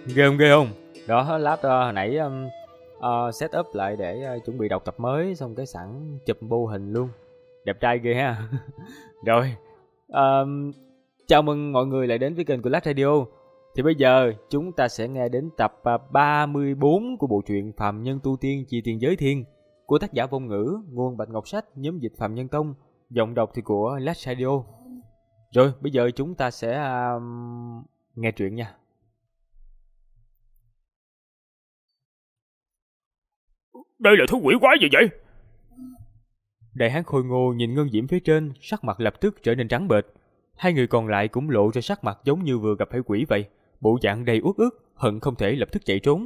Ghê không? Đó, lát hồi nãy set up lại để chuẩn bị đọc tập mới, xong cái sẵn chụp bô hình luôn. Đẹp trai ghê ha. Rồi, chào mừng mọi người lại đến với kênh của Lát Radio. Thì bây giờ chúng ta sẽ nghe đến tập 34 của bộ truyện Phàm Nhân Tu Tiên Chi Tiền Giới Thiên của tác giả Vong Ngữ, nguồn Bạch Ngọc Sách, nhóm dịch Phạm Nhân Tông, giọng đọc thì của Lát Radio. Rồi, bây giờ chúng ta sẽ nghe truyện nha. Đây là thứ quỷ quái gì vậy? Đại hán khôi ngô nhìn Ngân Diễm phía trên, sắc mặt lập tức trở nên trắng bệch. Hai người còn lại cũng lộ ra sắc mặt giống như vừa gặp phải quỷ vậy, bộ dạng đầy uất ức, hận không thể lập tức chạy trốn.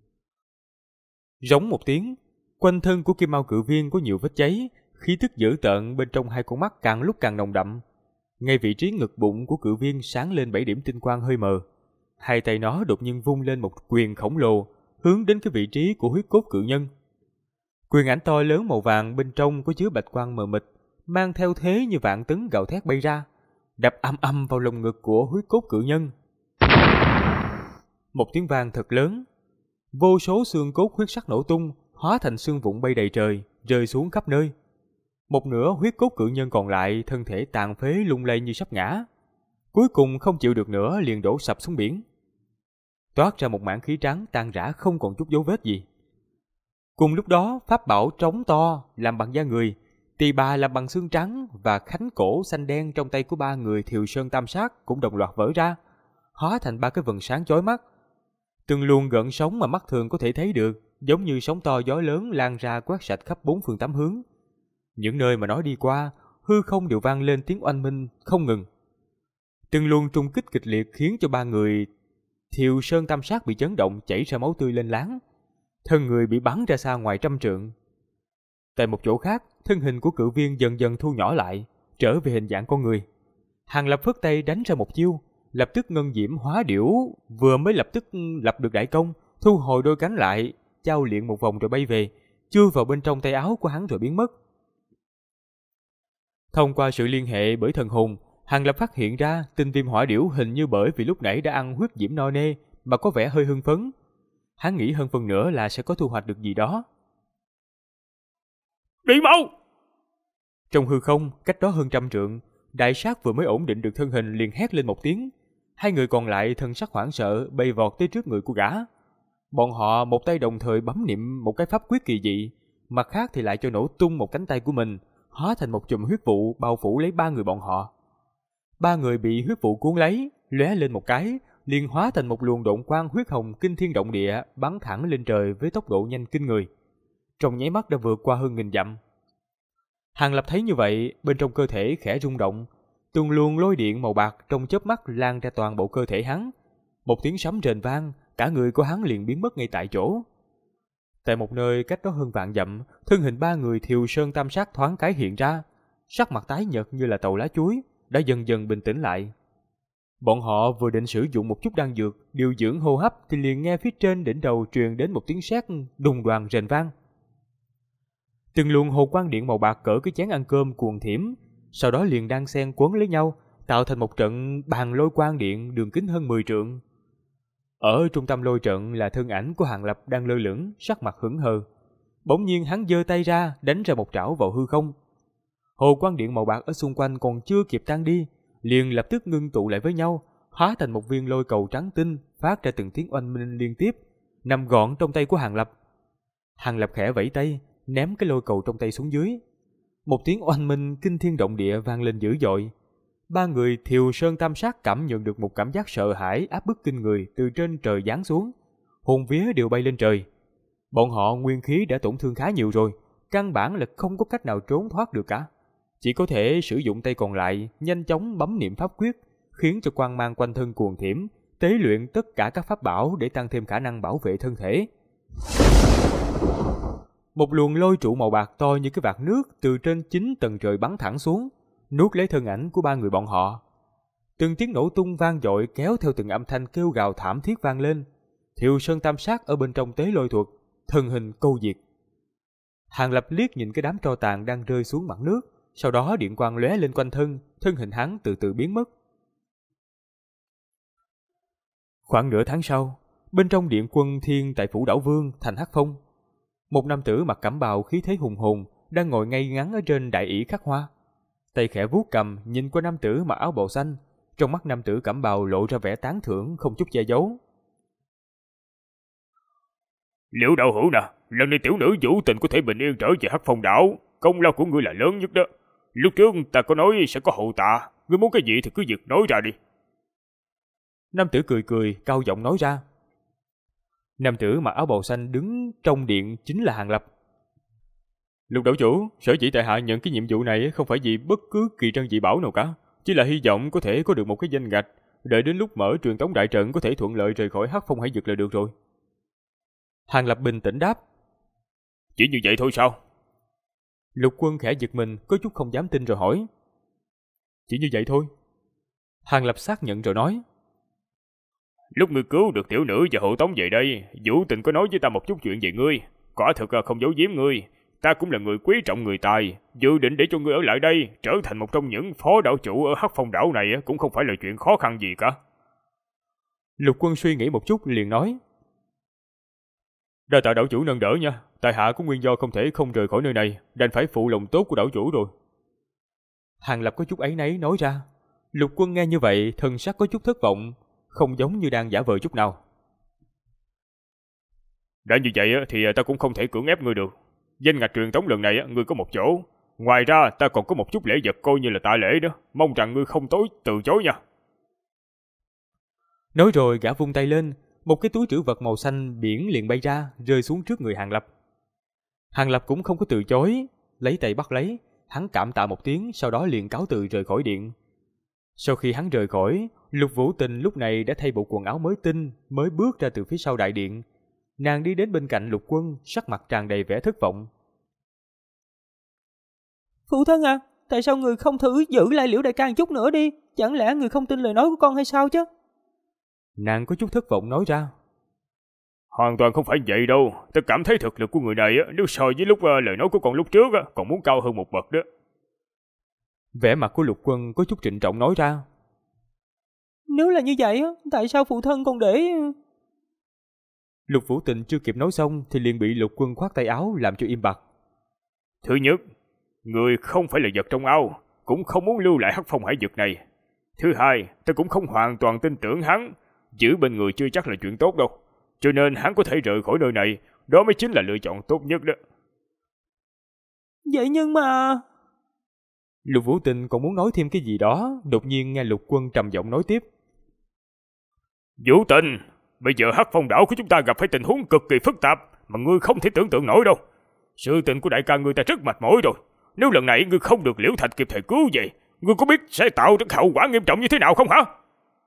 Rống một tiếng, quanh thân của Kim Mao Cự Viên có nhiều vết cháy, khí tức dữ tợn bên trong hai con mắt càng lúc càng nồng đậm. Ngay vị trí ngực bụng của Cự Viên sáng lên 7 điểm tinh quang hơi mờ. Hai tay nó đột nhiên vung lên một quyền khổng lồ, hướng đến cái vị trí của huyết cốt cự nhân. Quyền ảnh to lớn màu vàng bên trong có chứa bạch quang mờ mịt, mang theo thế như vạn tấn gào thét bay ra, đập ầm ầm vào lồng ngực của huyết cốt cự nhân. Một tiếng vang thật lớn, vô số xương cốt huyết sắc nổ tung, hóa thành xương vụn bay đầy trời, rơi xuống khắp nơi. Một nửa huyết cốt cự nhân còn lại thân thể tàn phế lung lay như sắp ngã, cuối cùng không chịu được nữa liền đổ sập xuống biển, toát ra một mảng khí trắng tan rã không còn chút dấu vết gì. Cùng lúc đó, pháp bảo trống to làm bằng da người, tỳ bà làm bằng xương trắng và khánh cổ xanh đen trong tay của ba người Thiều Sơn Tam Sát cũng đồng loạt vỡ ra, hóa thành ba cái vầng sáng chói mắt. Từng luồng gợn sóng mà mắt thường có thể thấy được, giống như sóng to gió lớn lan ra quét sạch khắp bốn phương tám hướng. Những nơi mà nó đi qua, hư không đều vang lên tiếng oanh minh không ngừng. Từng luồng trung kích kịch liệt khiến cho ba người Thiều Sơn Tam Sát bị chấn động, chảy ra máu tươi lên láng, thân người bị bắn ra xa ngoài trăm trượng. Tại một chỗ khác, thân hình của Cự Viên dần dần thu nhỏ lại, trở về hình dạng con người. Hàng Lập phất tay đánh ra một chiêu, lập tức Ngân Diễm hóa điểu vừa mới lập tức lập được đại công, thu hồi đôi cánh lại, chao luyện một vòng rồi bay về, chui vào bên trong tay áo của hắn rồi biến mất. Thông qua sự liên hệ bởi thần hồn, Hàng Lập phát hiện ra tinh viêm hỏa điểu hình như bởi vì lúc nãy đã ăn huyết diễm no nê mà có vẻ hơi hưng phấn. Hắn nghĩ hơn phần nữa là sẽ có thu hoạch được gì đó. Đi mau! Trong hư không, cách đó hơn trăm trượng, Đại Sát vừa mới ổn định được thân hình liền hét lên một tiếng. Hai người còn lại thân sắc hoảng sợ bay vọt tới trước người của gã. Bọn họ một tay đồng thời bấm niệm một cái pháp quyết kỳ dị, mặt khác thì lại cho nổ tung một cánh tay của mình, hóa thành một chùm huyết vụ bao phủ lấy ba người bọn họ. Ba người bị huyết vụ cuốn lấy, lóe lên một cái, liền hóa thành một luồng độn quang huyết hồng kinh thiên động địa, bắn thẳng lên trời với tốc độ nhanh kinh người. Trong nháy mắt đã vượt qua hơn 1000 dặm. Hàng Lập thấy như vậy, bên trong cơ thể khẽ rung động, từng luồng lôi điện màu bạc trong chớp mắt lan ra toàn bộ cơ thể hắn. Một tiếng sấm rền vang, cả người của hắn liền biến mất ngay tại chỗ. Tại một nơi cách đó hơn vạn dặm, thân hình ba người Thiều Sơn Tam Sát thoáng cái hiện ra, sắc mặt tái nhợt như là tàu lá chuối, đã dần dần bình tĩnh lại. Bọn họ vừa định sử dụng một chút đan dược điều dưỡng hô hấp thì liền nghe phía trên đỉnh đầu truyền đến một tiếng sét đùng đoàng rền vang. Từng luồng hồ quang điện màu bạc cỡ cái chén ăn cơm cuồn thiểm, sau đó liền đan xen quấn lấy nhau, tạo thành một trận bàn lôi quang điện đường kính hơn 10 trượng. Ở trung tâm lôi trận là thân ảnh của Hàng Lập đang lơ lửng, sắc mặt hững hờ. Bỗng nhiên hắn giơ tay ra, đánh ra một trảo vào hư không. Hồ quang điện màu bạc ở xung quanh còn chưa kịp tan đi, liền lập tức ngưng tụ lại với nhau, hóa thành một viên lôi cầu trắng tinh, phát ra từng tiếng oanh minh liên tiếp, nằm gọn trong tay của Hàng Lập. Hàng Lập khẽ vẫy tay, ném cái lôi cầu trong tay xuống dưới. Một tiếng oanh minh kinh thiên động địa vang lên dữ dội. Ba người Thiều Sơn Tam Sát cảm nhận được một cảm giác sợ hãi áp bức kinh người từ trên trời giáng xuống, hồn vía đều bay lên trời. Bọn họ nguyên khí đã tổn thương khá nhiều rồi, căn bản là không có cách nào trốn thoát được cả. Chỉ có thể sử dụng tay còn lại nhanh chóng bấm niệm pháp quyết, khiến cho quang mang quanh thân cuồn thiểm, tế luyện tất cả các pháp bảo để tăng thêm khả năng bảo vệ thân thể. Một luồng lôi trụ màu bạc to như cái vạt nước từ trên 9 tầng trời bắn thẳng xuống, nuốt lấy thân ảnh của ba người bọn họ. Từng tiếng nổ tung vang dội kéo theo từng âm thanh kêu gào thảm thiết vang lên. Thiều Sơn Tam Sát ở bên trong tế lôi thuật, thân hình câu diệt. Hàng Lập liếc nhìn cái đám tro tàn đang rơi xuống mặt nước, sau đó điện quang lóe lên quanh thân, thân hình hắn từ từ biến mất. Khoảng nửa tháng sau, Bên trong điện quân thiên tại phủ Đảo Vương thành Hắc Phong, một nam tử mặc cẩm bào khí thế hùng hồn đang ngồi ngay ngắn ở trên đại ỷ khắc hoa. Tay khẽ vuốt cầm nhìn qua nam tử mặc áo bào xanh, trong mắt nam tử cẩm bào lộ ra vẻ tán thưởng không chút che giấu. Liễu đạo hữu nè, lần này tiểu nữ Vũ Tình có thể bình yên trở về Hắc Phong đảo, công lao của ngươi là lớn nhất đó. Lúc trước ta có nói sẽ có hậu tạ, ngươi muốn cái gì thì cứ việc nói ra đi. Nam tử cười cười, cao giọng nói ra. Nam tử mặc áo bào xanh đứng trong điện chính là Hàn Lập. Lục đảo chủ, sở dĩ tại hạ nhận cái nhiệm vụ này không phải vì bất cứ kỳ trân dị bảo nào cả, chỉ là hy vọng có thể có được một cái danh ngạch, đợi đến lúc mở truyền tống đại trận có thể thuận lợi rời khỏi Hắc Phong Hải Vực là được rồi. Hàn Lập bình tĩnh đáp. Chỉ như vậy thôi sao? Lục Quân khẽ giật mình, có chút không dám tin rồi hỏi. Chỉ như vậy thôi. Hàn Lập xác nhận rồi nói. Lúc ngươi cứu được tiểu nữ và hộ tống về đây, Vũ Tình có nói với ta một chút chuyện về ngươi. Quả thực không giấu giếm ngươi, ta cũng là người quý trọng người tài, dự định để cho ngươi ở lại đây, trở thành một trong những phó đảo chủ ở Hắc Phong đảo này cũng không phải là chuyện khó khăn gì cả. Lục Quân suy nghĩ một chút liền nói. Đa tạ đảo chủ nâng đỡ nha, tại hạ có nguyên do không thể không rời khỏi nơi này, đành phải phụ lòng tốt của đảo chủ rồi. Hàn Lập có chút áy náy nói ra. Lục Quân nghe như vậy, thần sắc có chút thất vọng, không giống như đang giả vờ chút nào. Đã như vậy thì ta cũng không thể cưỡng ép ngươi được. Danh ngạch truyền tống lần này ngươi có một chỗ, ngoài ra ta còn có một chút lễ vật coi như là tạ lễ đó, mong rằng ngươi không từ chối nha. Nói rồi gã vung tay lên, một cái túi trữ vật màu xanh biển liền bay ra, rơi xuống trước người Hàn Lập. Hàn Lập cũng không có từ chối, lấy tay bắt lấy, hắn cảm tạ một tiếng, sau đó liền cáo từ rời khỏi điện. Sau khi hắn rời khỏi, Lục Vũ Tình lúc này đã thay bộ quần áo mới tinh, mới bước ra từ phía sau đại điện. Nàng đi đến bên cạnh Lục Quân, sắc mặt tràn đầy vẻ thất vọng. Phụ thân à, tại sao người không thử giữ lại Liễu đại ca chút nữa đi? Chẳng lẽ người không tin lời nói của con hay sao chứ? Nàng có chút thất vọng nói ra. Hoàn toàn không phải vậy đâu, ta cảm thấy thực lực của người này nếu so với lúc lời nói của con lúc trước còn muốn cao hơn một bậc đó. Vẻ mặt của Lục Quân có chút trịnh trọng nói ra. Nếu là như vậy, tại sao phụ thân còn để... Lục Vũ Tình chưa kịp nói xong thì liền bị Lục Quân khoát tay áo làm cho im bặt. Thứ nhất, người không phải là vật trong ao, cũng không muốn lưu lại Hắc Phong Hải Vực này. Thứ hai, ta cũng không hoàn toàn tin tưởng hắn, giữ bên người chưa chắc là chuyện tốt đâu. Cho nên hắn có thể rời khỏi nơi này, đó mới chính là lựa chọn tốt nhất đó. Vậy nhưng mà... Lục Vũ Tình còn muốn nói thêm cái gì đó, đột nhiên nghe Lục Quân trầm giọng nói tiếp. Vũ Tình, bây giờ Hắc Phong đảo của chúng ta gặp phải tình huống cực kỳ phức tạp mà ngươi không thể tưởng tượng nổi đâu. Sự tình của đại ca ngươi ta rất mệt mỏi rồi. Nếu lần này ngươi không được Liễu Thạch kịp thời cứu về, ngươi có biết sẽ tạo ra hậu quả nghiêm trọng như thế nào không hả?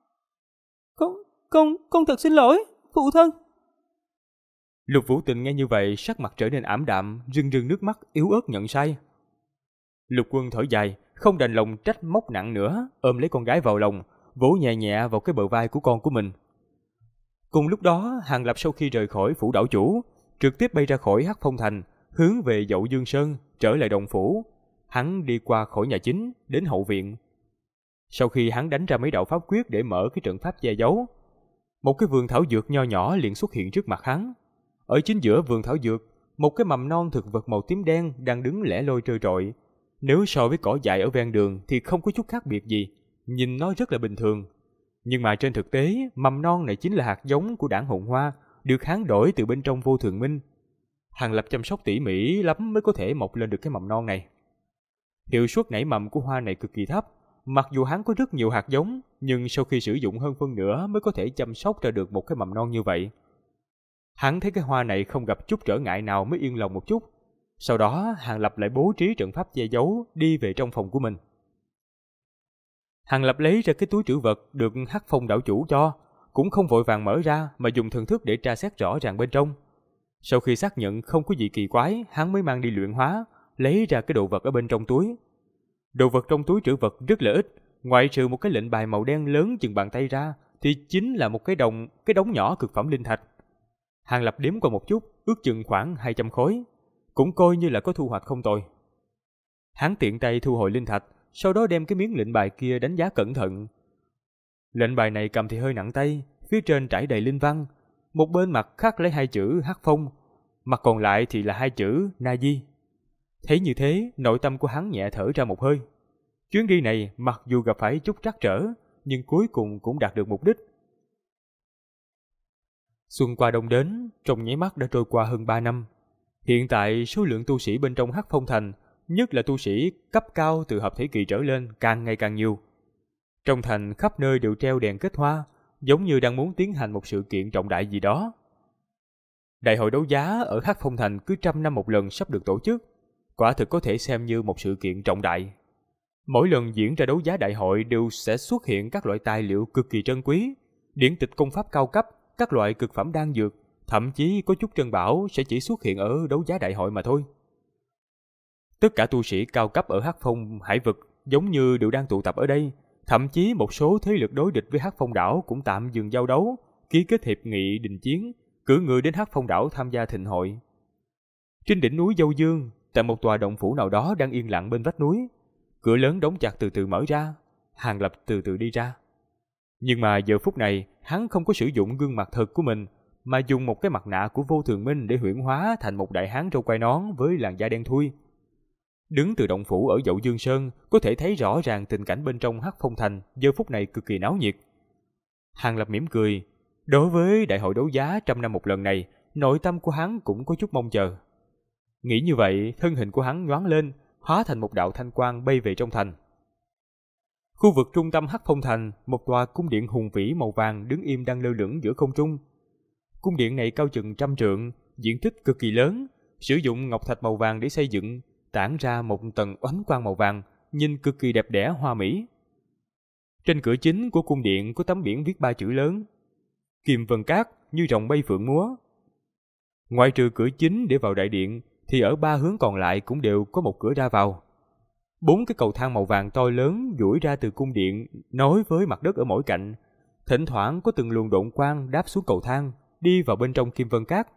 Con thật xin lỗi, phụ thân. Lục Vũ Tình nghe như vậy, sắc mặt trở nên ảm đạm, rưng rưng nước mắt yếu ớt nhận sai. Lục Quân thở dài, không đành lòng trách móc nặng nữa, ôm lấy con gái vào lòng, vỗ nhẹ nhẹ vào cái bờ vai của con của mình. Cùng lúc đó, Hàn Lập sau khi rời khỏi phủ đảo chủ, trực tiếp bay ra khỏi Hắc Phong thành, hướng về Dậu Dương Sơn, trở lại động phủ. Hắn đi qua khỏi nhà chính, đến hậu viện. Sau khi hắn đánh ra mấy đạo pháp quyết để mở cái trận pháp che giấu, một cái vườn thảo dược nho nhỏ liền xuất hiện trước mặt hắn. Ở chính giữa vườn thảo dược, một cái mầm non thực vật màu tím đen đang đứng lẻ loi trơ trọi. Nếu so với cỏ dại ở ven đường thì không có chút khác biệt gì, nhìn nó rất là bình thường. Nhưng mà trên thực tế, mầm non này chính là hạt giống của đảng Hồn Hoa, được hắn đổi từ bên trong Vô Thường Minh. Hàn Lập chăm sóc tỉ mỉ lắm mới có thể mọc lên được cái mầm non này. Hiệu suất nảy mầm của hoa này cực kỳ thấp, mặc dù hắn có rất nhiều hạt giống, nhưng sau khi sử dụng hơn phân nửa mới có thể chăm sóc ra được một cái mầm non như vậy. Hắn thấy cái hoa này không gặp chút trở ngại nào mới yên lòng một chút. Sau đó Hàn Lập lại bố trí trận pháp che giấu, đi về trong phòng của mình. Hàn Lập lấy ra cái túi trữ vật được Hắc Phong đảo chủ cho, cũng không vội vàng mở ra mà dùng thần thức để tra xét rõ ràng bên trong. Sau khi xác nhận không có gì kỳ quái, hắn mới mang đi luyện hóa, lấy ra cái đồ vật ở bên trong túi. Đồ vật trong túi trữ vật rất là ít, ngoại trừ một cái lệnh bài màu đen lớn chừng bàn tay ra, thì chính là một cái đống nhỏ cực phẩm linh thạch. Hàn Lập đếm qua một chút, ước chừng khoảng 200 khối, cũng coi như là có thu hoạch không tồi. Hắn tiện tay thu hồi linh thạch, sau đó đem cái miếng lệnh bài kia đánh giá cẩn thận. Lệnh bài này cầm thì hơi nặng tay, phía trên trải đầy linh văn, Một bên mặt khắc lấy 2 chữ Hắc Phong, mặt còn lại thì là 2 chữ Na Di. Thấy như thế, nội tâm của hắn nhẹ thở ra một hơi. Chuyến đi này mặc dù gặp phải chút trắc trở, nhưng cuối cùng cũng đạt được mục đích. Xuân qua đông đến, trong nháy mắt đã trôi qua hơn 3 năm. Hiện tại số lượng tu sĩ bên trong Hắc Phong Thành, nhất là tu sĩ cấp cao từ hợp thể kỳ trở lên, càng ngày càng nhiều. Trong thành khắp nơi đều treo đèn kết hoa, giống như đang muốn tiến hành một sự kiện trọng đại gì đó. Đại hội đấu giá ở Hắc Phong Thành cứ 100 năm một lần sắp được tổ chức, quả thực có thể xem như một sự kiện trọng đại. Mỗi lần diễn ra đấu giá đại hội đều sẽ xuất hiện các loại tài liệu cực kỳ trân quý, điển tịch công pháp cao cấp, các loại cực phẩm đan dược, thậm chí có chút trân bảo sẽ chỉ xuất hiện ở đấu giá đại hội mà thôi. Tất cả tu sĩ cao cấp ở Hắc Phong hải vực giống như đều đang tụ tập ở đây, thậm chí một số thế lực đối địch với Hắc Phong đảo cũng tạm dừng giao đấu, ký kết hiệp nghị đình chiến, cử người đến Hắc Phong đảo tham gia thịnh hội. Trên đỉnh núi Dâu Dương, tại một tòa động phủ nào đó đang yên lặng bên vách núi, cửa lớn đóng chặt từ từ mở ra, Hàng Lập từ từ đi ra. Nhưng mà giờ phút này, hắn không có sử dụng gương mặt thật của mình, mà dùng một cái mặt nạ của Vô Thường Minh để huyễn hóa thành một đại hán râu quai nón với làn da đen thui. Đứng từ động phủ ở Dậu Dương Sơn, có thể thấy rõ ràng tình cảnh bên trong Hắc Phong Thành giờ phút này cực kỳ náo nhiệt. Hàng Lập mỉm cười, đối với đại hội đấu giá 100 năm một lần này, nội tâm của hắn cũng có chút mong chờ. Nghĩ như vậy, thân hình của hắn nhoáng lên, hóa thành một đạo thanh quang bay về trong thành. Khu vực trung tâm Hắc Phong Thành, một tòa cung điện hùng vĩ màu vàng đứng im đang lơ lửng giữa không trung. Cung điện này cao chừng 100 trượng, diện tích cực kỳ lớn, sử dụng ngọc thạch màu vàng để xây dựng, tản ra một tầng oánh quang màu vàng, nhìn cực kỳ đẹp đẽ hoa mỹ. Trên cửa chính của cung điện có tấm biển viết 3 chữ lớn: Kim Vân Các như rồng bay phượng múa. Ngoại trừ cửa chính để vào đại điện, thì ở 3 hướng còn lại cũng đều có một cửa ra vào. 4 cái cầu thang màu vàng to lớn duỗi ra từ cung điện, nối với mặt đất ở mỗi cạnh. Thỉnh thoảng có từng luồng độn quang đáp xuống cầu thang, đi vào bên trong Kim Vân Các.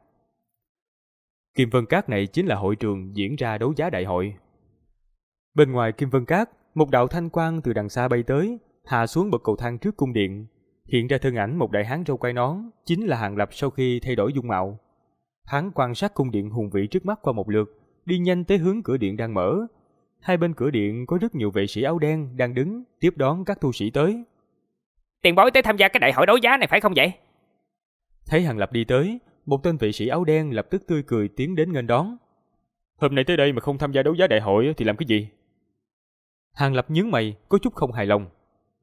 Kim Vân Các này chính là hội trường diễn ra đấu giá đại hội. Bên ngoài Kim Vân Các, một đạo thanh quang từ đằng xa bay tới, hạ xuống bậc cầu thang trước cung điện, hiện ra thân ảnh một đại hán râu quai nón, chính là Hàng Lập sau khi thay đổi dung mạo. Hắn quan sát cung điện hùng vĩ trước mắt qua một lượt, đi nhanh tới hướng cửa điện đang mở. Hai bên cửa điện có rất nhiều vệ sĩ áo đen đang đứng tiếp đón các tu sĩ tới. Tiền bối tới tham gia cái đại hội đấu giá này phải không vậy? Thấy Hàng Lập đi tới, một tên vệ sĩ áo đen lập tức tươi cười tiến đến nghênh đón. Hôm nay tới đây mà không tham gia đấu giá đại hội thì làm cái gì? Hàng Lập nhướng mày, có chút không hài lòng.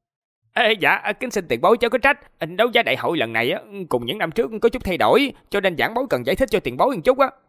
Dạ, kính xin tiền bối chớ có trách. Đấu giá đại hội lần này cùng những năm trước có chút thay đổi, cho nên giảng bối cần giải thích cho tiền bối một chút á.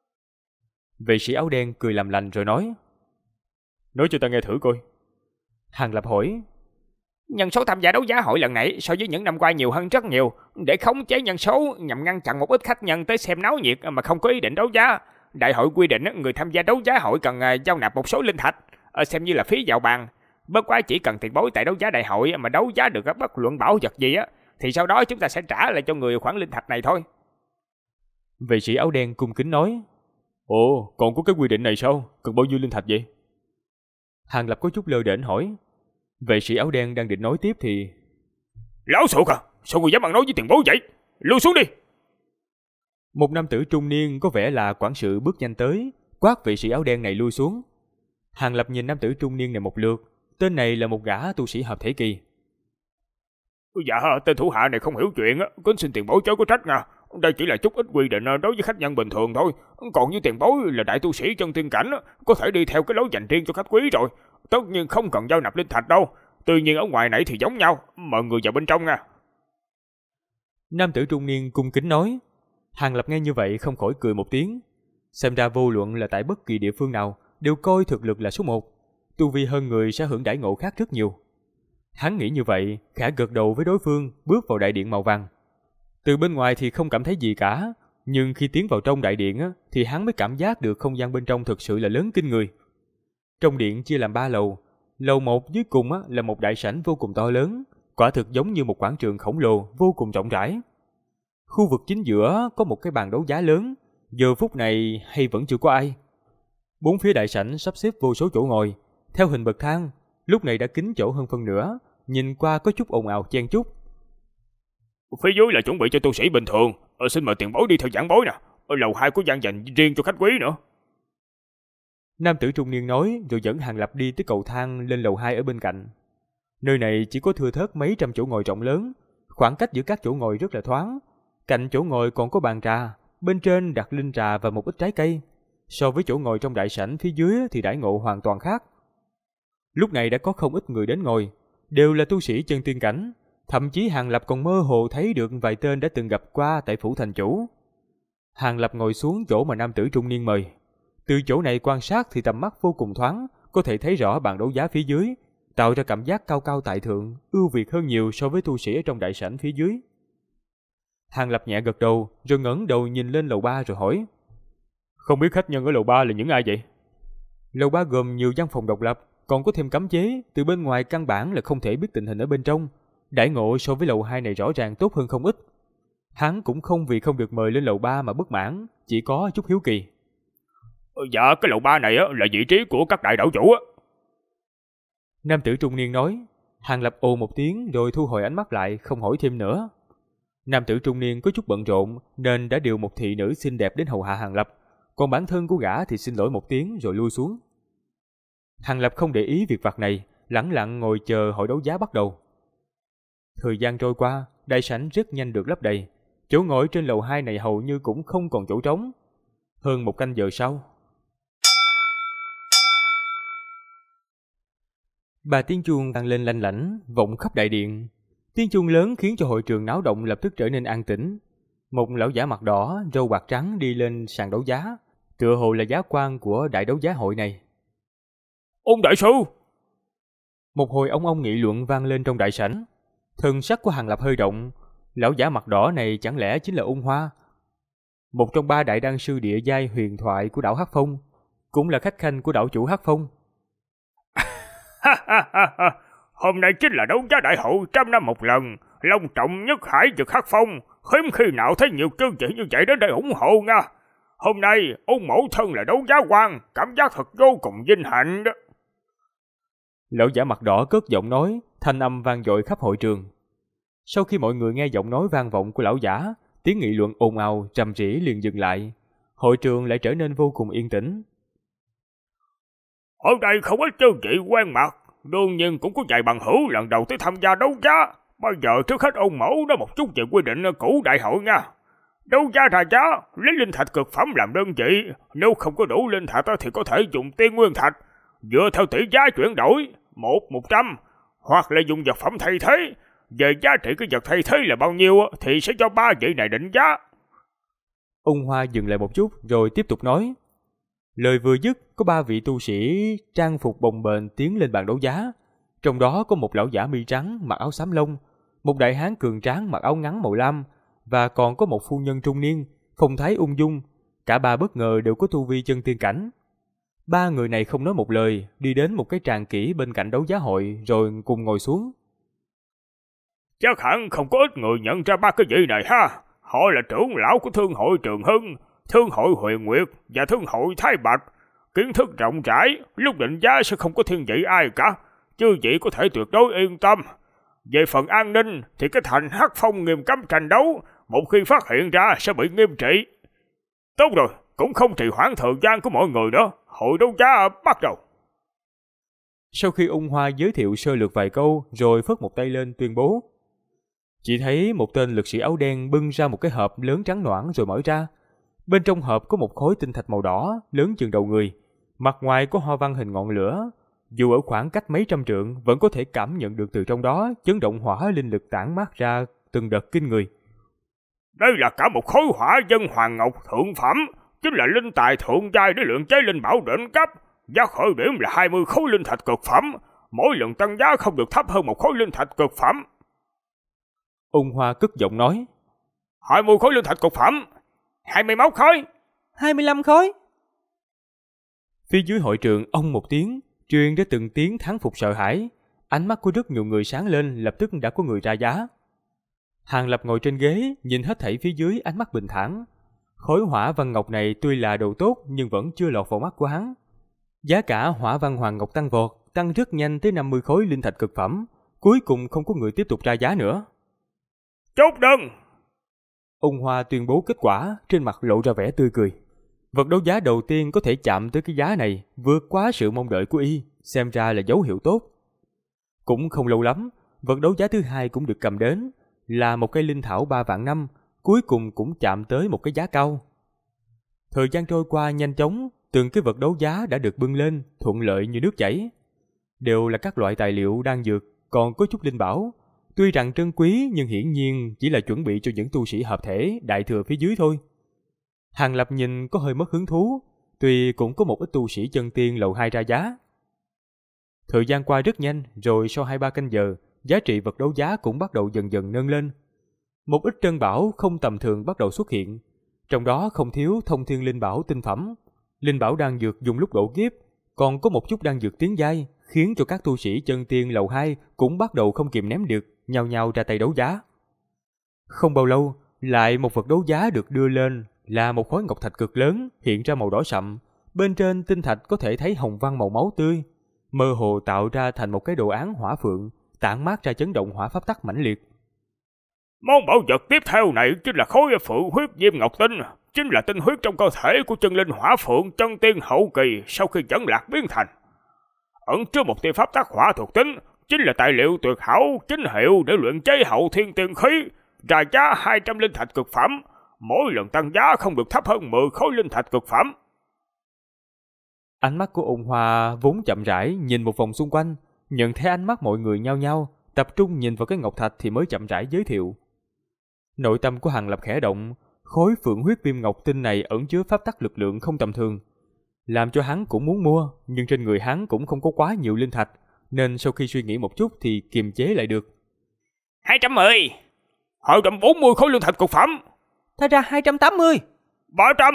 Vệ sĩ áo đen cười làm lành rồi nói cho ta nghe thử coi. Hàng Lập hỏi. Nhân số tham gia đấu giá hội lần này so với những năm qua nhiều hơn rất nhiều. Để khống chế nhân số nhằm ngăn chặn một ít khách nhân tới xem náo nhiệt mà không có ý định đấu giá, đại hội quy định người tham gia đấu giá hội cần giao nạp một số linh thạch, xem như là phí vào bàn. Bất quá chỉ cần tiền bối tại đấu giá đại hội mà đấu giá được bất luận bảo vật gì á, thì sau đó chúng ta sẽ trả lại cho người khoản linh thạch này thôi. Vệ sĩ áo đen cung kính nói. Ồ, còn có cái quy định này sao? Cần bao nhiêu linh thạch vậy? Hàng Lập có chút lơ đễnh hỏi. Vệ sĩ áo đen đang định nói tiếp thì... Lão sột à, sao người dám ăn nói với tiền bối vậy? Lui xuống đi! Một nam tử trung niên có vẻ là quản sự bước nhanh tới, quát vệ sĩ áo đen này lui xuống. Hàng Lập nhìn nam tử trung niên này một lượt, tên này là một gã tu sĩ hợp thể kỳ. Dạ, tên thủ hạ này không hiểu chuyện, kính xin tiền bối chớ có trách nha. Đây chỉ là chút ít quy định đối với khách nhân bình thường thôi. Còn như tiền bối là đại tu sĩ chân tiên cảnh, có thể đi theo cái lối dành riêng cho khách quý rồi. Tất nhiên không cần giao nạp linh thạch đâu. Tuy nhiên ở ngoài này thì giống nhau, mời người vào bên trong nha. Nam tử trung niên cung kính nói. Hàng Lập nghe như vậy không khỏi cười một tiếng. Xem ra vô luận là tại bất kỳ địa phương nào, đều coi thực lực là số 1. Tu vi hơn người sẽ hưởng đãi ngộ khác rất nhiều. Hắn nghĩ như vậy, khẽ gật đầu với đối phương, bước vào đại điện màu vàng. Từ bên ngoài thì không cảm thấy gì cả, nhưng khi tiến vào trong đại điện thì hắn mới cảm giác được không gian bên trong thực sự là lớn kinh người. Trong điện chia làm 3 lầu, lầu 1 dưới cùng là một đại sảnh vô cùng to lớn, quả thực giống như một quảng trường khổng lồ vô cùng rộng rãi. Khu vực chính giữa có một cái bàn đấu giá lớn, giờ phút này hay vẫn chưa có ai. 4 phía đại sảnh sắp xếp vô số chỗ ngồi, theo hình bậc thang, lúc này đã kín chỗ hơn phân nửa, nhìn qua có chút ồn ào chen chúc. Phía dưới là chuẩn bị cho tu sĩ bình thường, Xin mời tiền bối đi theo giảng bối nè. Lầu 2 có gian dành riêng cho khách quý nữa. Nam tử trung niên nói rồi dẫn Hàng Lập đi tới cầu thang lên lầu 2 ở bên cạnh. Nơi này chỉ có thưa thớt mấy trăm chỗ ngồi rộng lớn, khoảng cách giữa các chỗ ngồi rất là thoáng. Cạnh chỗ ngồi còn có bàn trà, bên trên đặt linh trà và một ít trái cây. So với chỗ ngồi trong đại sảnh phía dưới thì đãi ngộ hoàn toàn khác. Lúc này đã có không ít người đến ngồi, đều là tu sĩ chân tiên cảnh. Thậm chí Hàng Lập còn mơ hồ thấy được vài tên đã từng gặp qua tại phủ thành chủ. Hàng Lập ngồi xuống chỗ mà nam tử trung niên mời. Từ chỗ này quan sát thì tầm mắt vô cùng thoáng, có thể thấy rõ bàn đấu giá phía dưới, tạo ra cảm giác cao cao tại thượng, ưu việt hơn nhiều so với tu sĩ ở trong đại sảnh phía dưới. Hàng Lập nhẹ gật đầu, rồi ngẩng đầu nhìn lên lầu 3 rồi hỏi: Không biết khách nhân ở lầu 3 là những ai vậy? Lầu 3 gồm nhiều văn phòng độc lập, còn có thêm cấm chế, từ bên ngoài căn bản là không thể biết tình hình ở bên trong. Đãi ngộ so với lầu 2 này rõ ràng tốt hơn không ít. Hắn cũng không vì không được mời lên lầu 3 mà bất mãn, chỉ có chút hiếu kỳ. Dạ, cái lầu 3 này là vị trí của các đại đảo chủ á. Nam tử trung niên nói. Hàng Lập ồ một tiếng rồi thu hồi ánh mắt lại, không hỏi thêm nữa. Nam tử trung niên có chút bận rộn nên đã điều một thị nữ xinh đẹp đến hầu hạ Hàng Lập, còn bản thân của gã thì xin lỗi một tiếng rồi lui xuống. Hàng Lập không để ý việc vặt này, lẳng lặng ngồi chờ hội đấu giá bắt đầu. Thời gian trôi qua, đại sảnh rất nhanh được lấp đầy, chỗ ngồi trên lầu 2 này hầu như cũng không còn chỗ trống. Hơn một canh giờ sau, bà tiếng chuông vang lên lanh lảnh, vọng khắp đại điện. Tiếng chuông lớn khiến cho hội trường náo động lập tức trở nên an tĩnh. Một lão giả mặt đỏ, râu bạc trắng đi lên sàn đấu giá, tựa hồ là giá quan của đại đấu giá hội này. Ông đại sư! Một hồi ông nghị luận vang lên trong đại sảnh. Thần sắc của Hàng Lập hơi động, lão giả mặt đỏ này chẳng lẽ chính là Ung Hoa, một trong 3 đại đan sư địa giai huyền thoại của đảo Hắc Phong, cũng là khách khanh của đảo chủ Hắc Phong. Hôm nay chính là đấu giá đại hội 100 năm một lần, long trọng nhất hải vực Hắc Phong, hiếm khi nào thấy nhiều chương trình như vậy đến đây ủng hộ nha. Hôm nay ông mẫu thân là đấu giá quan, cảm giác thật vô cùng vinh hạnh đó. Lão giả mặt đỏ cất giọng nói, thanh âm vang dội khắp hội trường. Sau khi mọi người nghe giọng nói vang vọng của lão giả, tiếng nghị luận ồn ào rầm rĩ liền dừng lại. Hội trường lại trở nên vô cùng yên tĩnh. Ở đây không ít chư vị quen mặt, đương nhiên cũng có vài bằng hữu lần đầu tới tham gia đấu giá. Bây giờ trước hết ông mẫu nói một chút về quy định cũ đại hội nha. Đấu giá ra giá, lấy linh thạch cực phẩm làm đơn vị, nếu không có đủ linh thạch thì có thể dùng tiên nguyên thạch, dựa theo tỷ giá chuyển đổi, 100, hoặc là dùng vật phẩm thay thế. Về giá trị cái vật thay thế là bao nhiêu thì sẽ cho 3 vị này định giá. Ung Hoa dừng lại một chút rồi tiếp tục nói. Lời vừa dứt, có 3 vị tu sĩ trang phục bồng bềnh tiến lên bàn đấu giá. Trong đó có một lão giả mi trắng mặc áo xám lông, một đại hán cường tráng mặc áo ngắn màu lam, và còn có một phu nhân trung niên, phong thái ung dung. Cả 3 bất ngờ đều có tu vi chân tiên cảnh. 3 người này không nói một lời, đi đến một cái tràng kỹ bên cạnh đấu giá hội rồi cùng ngồi xuống. Chắc hẳn không có ít người nhận ra 3 cái vị này ha. Họ là trưởng lão của Thương hội Trường Hưng, Thương hội Huyền Nguyệt và Thương hội Thái Bạch. Kiến thức rộng rãi, lúc định giá sẽ không có thiên vị ai cả. Chư vị có thể tuyệt đối yên tâm. Về phần an ninh thì cái thành Hắc Phong nghiêm cấm tranh đấu, một khi phát hiện ra sẽ bị nghiêm trị. Tốt rồi, cũng không trì hoãn thời gian của mọi người nữa. Hội đấu giá bắt đầu. Sau khi Ung Hoa giới thiệu sơ lược vài câu rồi phất một tay lên tuyên bố. Chỉ thấy một tên lực sĩ áo đen bưng ra một cái hộp lớn trắng noãn rồi mở ra. Bên trong hộp có một khối tinh thạch màu đỏ lớn chừng đầu người, mặt ngoài có hoa văn hình ngọn lửa. Dù ở khoảng cách mấy trăm trượng vẫn có thể cảm nhận được từ trong đó chấn động hỏa linh lực tản mát ra từng đợt kinh người. Đây là cả một khối hỏa dân hoàng ngọc thượng phẩm, chính là linh tài thượng giai để luyện chế linh bảo đỉnh cấp. Giá khởi điểm là 20 khối linh thạch cực phẩm, mỗi lần tăng giá không được thấp hơn một khối linh thạch cực phẩm. Ung Hoa cất giọng nói. 20 khối linh thạch cực phẩm, 21 khối, 25 khối. Phía dưới hội trường ông một tiếng, truyền ra từng tiếng thán phục sợ hãi. Ánh mắt của rất nhiều người sáng lên, lập tức đã có người ra giá. Hàng Lập ngồi trên ghế, nhìn hết thảy phía dưới, ánh mắt bình thản. Khối hỏa văn ngọc này tuy là đồ tốt nhưng vẫn chưa lọt vào mắt của hắn. Giá cả hỏa văn hoàng ngọc tăng vọt, tăng rất nhanh tới 50 khối linh thạch cực phẩm. Cuối cùng không có người tiếp tục ra giá nữa. Chốt đơn! Ung Hoa tuyên bố kết quả, trên mặt lộ ra vẻ tươi cười. Vật đấu giá đầu tiên có thể chạm tới cái giá này, vượt quá sự mong đợi của y, xem ra là dấu hiệu tốt. Cũng không lâu lắm, vật đấu giá thứ hai cũng được cầm đến, là một cây linh thảo 3 vạn năm, cuối cùng cũng chạm tới một cái giá cao. Thời gian trôi qua nhanh chóng, từng cái vật đấu giá đã được bưng lên, thuận lợi như nước chảy. Đều là các loại tài liệu đan dược, còn có chút linh bảo. Tuy rằng trân quý nhưng hiển nhiên chỉ là chuẩn bị cho những tu sĩ hợp thể đại thừa phía dưới thôi. Hàng Lập nhìn có hơi mất hứng thú, tuy cũng có một ít tu sĩ chân tiên lầu 2 ra giá. Thời gian qua rất nhanh, rồi sau 2-3 canh giờ, giá trị vật đấu giá cũng bắt đầu dần dần nâng lên. Một ít trân bảo không tầm thường bắt đầu xuất hiện, trong đó không thiếu thông thiên linh bảo tinh phẩm, linh bảo đan dược dùng lúc độ kiếp, còn có một chút đan dược tiến giai, khiến cho các tu sĩ chân tiên lầu 2 cũng bắt đầu không kìm nén được, nhao nhao ra tay đấu giá. Không bao lâu, lại một vật đấu giá được đưa lên, là một khối ngọc thạch cực lớn, hiện ra màu đỏ sậm, bên trên tinh thạch có thể thấy hồng văn màu máu tươi, mơ hồ tạo ra thành một cái đồ án hỏa phượng, tản mát ra chấn động hỏa pháp tắc mãnh liệt. Món bảo vật tiếp theo này chính là khối phượng huyết diêm ngọc tinh, chính là tinh huyết trong cơ thể của chân linh hỏa phượng chân tiên hậu kỳ sau khi dẫn lạc biến thành. Ẩn chứa một tia pháp tắc hỏa thuộc tính, chính là tài liệu tuyệt hảo chính hiệu để luyện chế hậu thiên tiên khí, ra giá 200 linh thạch cực phẩm, mỗi lần tăng giá không được thấp hơn 10 khối linh thạch cực phẩm. Ánh mắt của Ung Hoa vốn chậm rãi nhìn một vòng xung quanh, nhận thấy ánh mắt mọi người nhao nhao, tập trung nhìn vào cái ngọc thạch thì mới chậm rãi giới thiệu. Nội tâm của Hàng Lập khẽ động, khối phượng huyết viêm ngọc tinh này ẩn chứa pháp tắc lực lượng không tầm thường, làm cho hắn cũng muốn mua, nhưng trên người hắn cũng không có quá nhiều linh thạch, nên sau khi suy nghĩ một chút thì kiềm chế lại được. 210, 240 khối linh thạch cực phẩm. Thay ra 280. 300.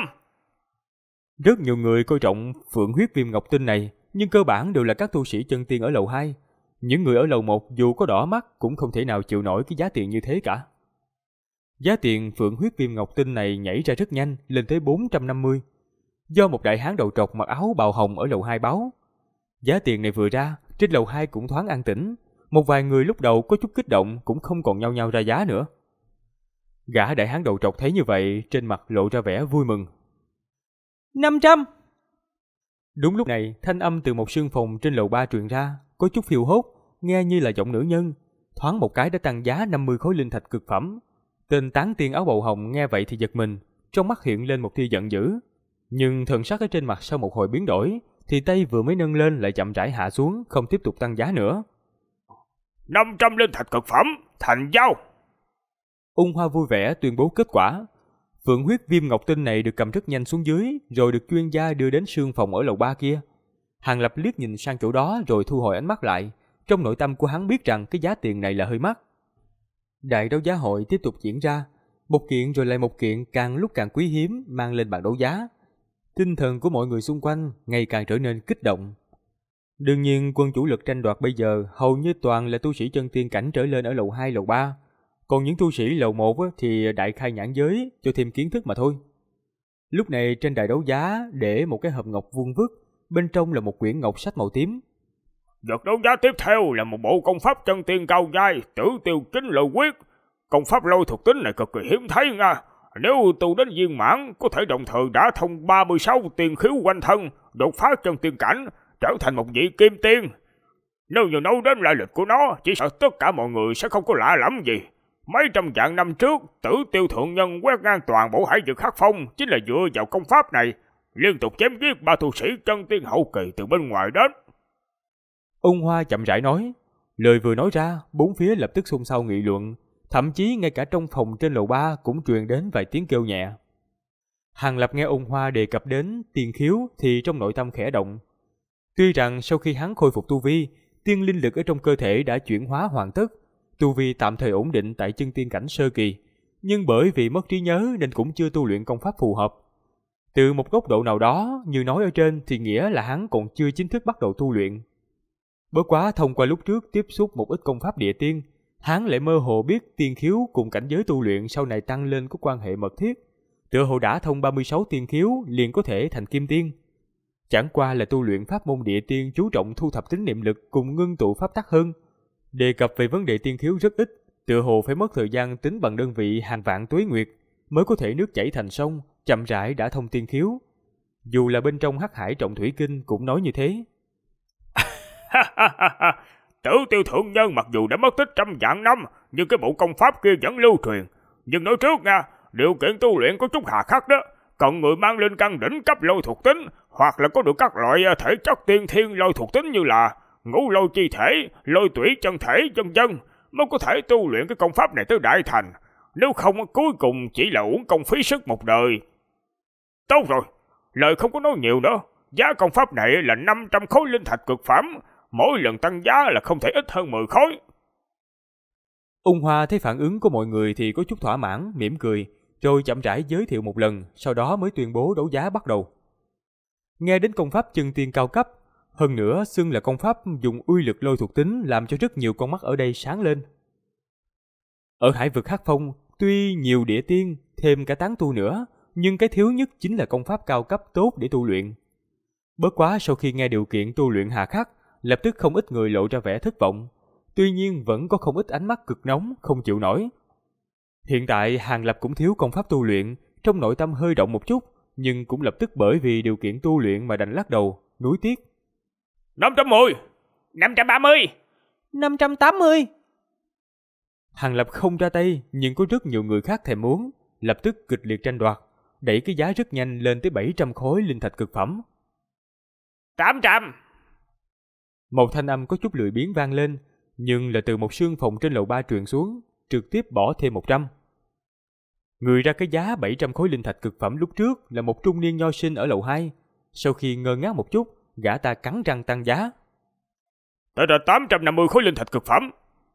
Rất nhiều người coi trọng phượng huyết viêm ngọc tinh này, nhưng cơ bản đều là các tu sĩ chân tiên ở lầu 2. Những người ở lầu 1 dù có đỏ mắt cũng không thể nào chịu nổi cái giá tiền như thế cả. Giá tiền phượng huyết viêm ngọc tinh này nhảy ra rất nhanh, lên tới 450. Do một đại hán đầu trọc mặc áo bào hồng ở lầu 2 báo. Giá tiền này vừa ra, trên lầu 2 cũng thoáng an tĩnh. Một vài người lúc đầu có chút kích động cũng không còn nhao nhao ra giá nữa. Gã đại hán đầu trọc thấy như vậy, trên mặt lộ ra vẻ vui mừng. 500. Đúng lúc này, thanh âm từ một sương phòng trên lầu 3 truyền ra, có chút phiêu hốt, nghe như là giọng nữ nhân. Thoáng một cái đã tăng giá 50 khối linh thạch cực phẩm. Tên tán tiên áo bào hồng nghe vậy thì giật mình, trong mắt hiện lên một tia giận dữ. Nhưng thần sắc ở trên mặt sau một hồi biến đổi, thì tay vừa mới nâng lên lại chậm rãi hạ xuống, không tiếp tục tăng giá nữa. 500 linh thạch cực phẩm, thành giao. Ung Hoa vui vẻ tuyên bố kết quả. Phượng huyết viêm ngọc tinh này được cầm rất nhanh xuống dưới, rồi được chuyên gia đưa đến sương phòng ở lầu 3 kia. Hàng Lập liếc nhìn sang chỗ đó rồi thu hồi ánh mắt lại. Trong nội tâm của hắn biết rằng cái giá tiền này là hơi mắc. Đại đấu giá hội tiếp tục diễn ra, một kiện rồi lại một kiện càng lúc càng quý hiếm mang lên bàn đấu giá. Tinh thần của mọi người xung quanh ngày càng trở nên kích động. Đương nhiên quân chủ lực tranh đoạt bây giờ hầu như toàn là tu sĩ chân tiên cảnh trở lên ở lầu 2, lầu 3. Còn những tu sĩ lầu 1 thì đại khai nhãn giới cho thêm kiến thức mà thôi. Lúc này trên đài đấu giá để một cái hộp ngọc vuông vức, bên trong là một quyển ngọc sách màu tím. Vật đấu giá tiếp theo là một bộ công pháp chân tiên cao giai, Tử Tiêu Kính Lôi Quyết. Công pháp lôi thuộc tính này cực kỳ hiếm thấy nha. Nếu tu đến viên mãn, có thể đồng thời đã thông 36 tiên khiếu quanh thân, đột phá chân tiên cảnh, trở thành một vị kim tiên. Nếu như nói đến lai lịch của nó, chỉ sợ tất cả mọi người sẽ không có lạ lắm gì. Mấy trăm vạn năm trước, Tử Tiêu thượng nhân quét ngang toàn bộ hải vực Hắc Phong chính là dựa vào công pháp này, liên tục chém giết 3 tu sĩ chân tiên hậu kỳ từ bên ngoài đến. Ung Hoa chậm rãi nói, lời vừa nói ra, bốn phía lập tức xôn xao nghị luận, thậm chí ngay cả trong phòng trên lầu 3 cũng truyền đến vài tiếng kêu nhẹ. Hàng Lập nghe Ung Hoa đề cập đến tiên khiếu thì trong nội tâm khẽ động. Tuy rằng sau khi hắn khôi phục tu vi, tiên linh lực ở trong cơ thể đã chuyển hóa hoàn tất, tu vi tạm thời ổn định tại chân tiên cảnh sơ kỳ, nhưng bởi vì mất trí nhớ nên cũng chưa tu luyện công pháp phù hợp. Từ một góc độ nào đó, như nói ở trên thì nghĩa là hắn còn chưa chính thức bắt đầu tu luyện. Bất quá thông qua lúc trước tiếp xúc một ít công pháp địa tiên, hắn lại mơ hồ biết tiên khiếu cùng cảnh giới tu luyện sau này tăng lên có quan hệ mật thiết. Tựa hồ đã thông 36 tiên khiếu liền có thể thành kim tiên. Chẳng qua là tu luyện pháp môn địa tiên chú trọng thu thập tín niệm lực cùng ngưng tụ pháp tắc hơn. Đề cập về vấn đề tiên khiếu rất ít, tựa hồ phải mất thời gian tính bằng đơn vị hàng vạn tuế nguyệt, mới có thể nước chảy thành sông, chậm rãi đã thông tiên khiếu. Dù là bên trong Hắc Hải Trọng Thủy Kinh cũng nói như thế. Tử Tiêu thượng nhân mặc dù đã mất tích trăm vạn năm, nhưng cái bộ công pháp kia vẫn lưu truyền. Nhưng nói trước nha, điều kiện tu luyện có chút hà khắc đó, cần người mang lên căn đỉnh cấp lôi thuộc tính, hoặc là có được các loại thể chất tiên thiên lôi thuộc tính như là ngũ lôi chi thể, lôi tủy chân thể, vân vân, mới có thể tu luyện cái công pháp này tới đại thành. Nếu không, cuối cùng chỉ là uổng công phí sức một đời. Tốt rồi, lời không có nói nhiều nữa. Giá công pháp này là 500 khối linh thạch cực phẩm, mỗi lần tăng giá là không thể ít hơn 10 khối. Ung Hoa thấy phản ứng của mọi người thì có chút thỏa mãn, mỉm cười, rồi chậm rãi giới thiệu một lần, sau đó mới tuyên bố đấu giá bắt đầu. Nghe đến công pháp chân tiên cao cấp, hơn nữa xưng là công pháp dùng uy lực lôi thuộc tính, làm cho rất nhiều con mắt ở đây sáng lên. Ở hải vực Hắc Phong, tuy nhiều địa tiên, thêm cả tán tu nữa, nhưng cái thiếu nhất chính là công pháp cao cấp tốt để tu luyện. Bất quá sau khi nghe điều kiện tu luyện hà khắc, lập tức không ít người lộ ra vẻ thất vọng. Tuy nhiên vẫn có không ít ánh mắt cực nóng, không chịu nổi. Hiện tại Hàng Lập cũng thiếu công pháp tu luyện, trong nội tâm hơi động một chút, nhưng cũng lập tức bởi vì điều kiện tu luyện mà đành lắc đầu, nuối tiếc. 510, 530, 580. Hàng Lập không ra tay, nhưng có rất nhiều người khác thèm muốn, lập tức kịch liệt tranh đoạt, đẩy cái giá rất nhanh lên tới 700 khối linh thạch cực phẩm. 800. Một thanh âm có chút lười biếng vang lên, nhưng là từ một sương phòng trên lầu 3 truyền xuống, trực tiếp bỏ thêm 100. Người ra cái giá 700 khối linh thạch cực phẩm lúc trước là một trung niên nho sinh ở lầu 2. Sau khi ngơ ngác một chút, gã ta cắn răng tăng giá. tới là 850 khối linh thạch cực phẩm.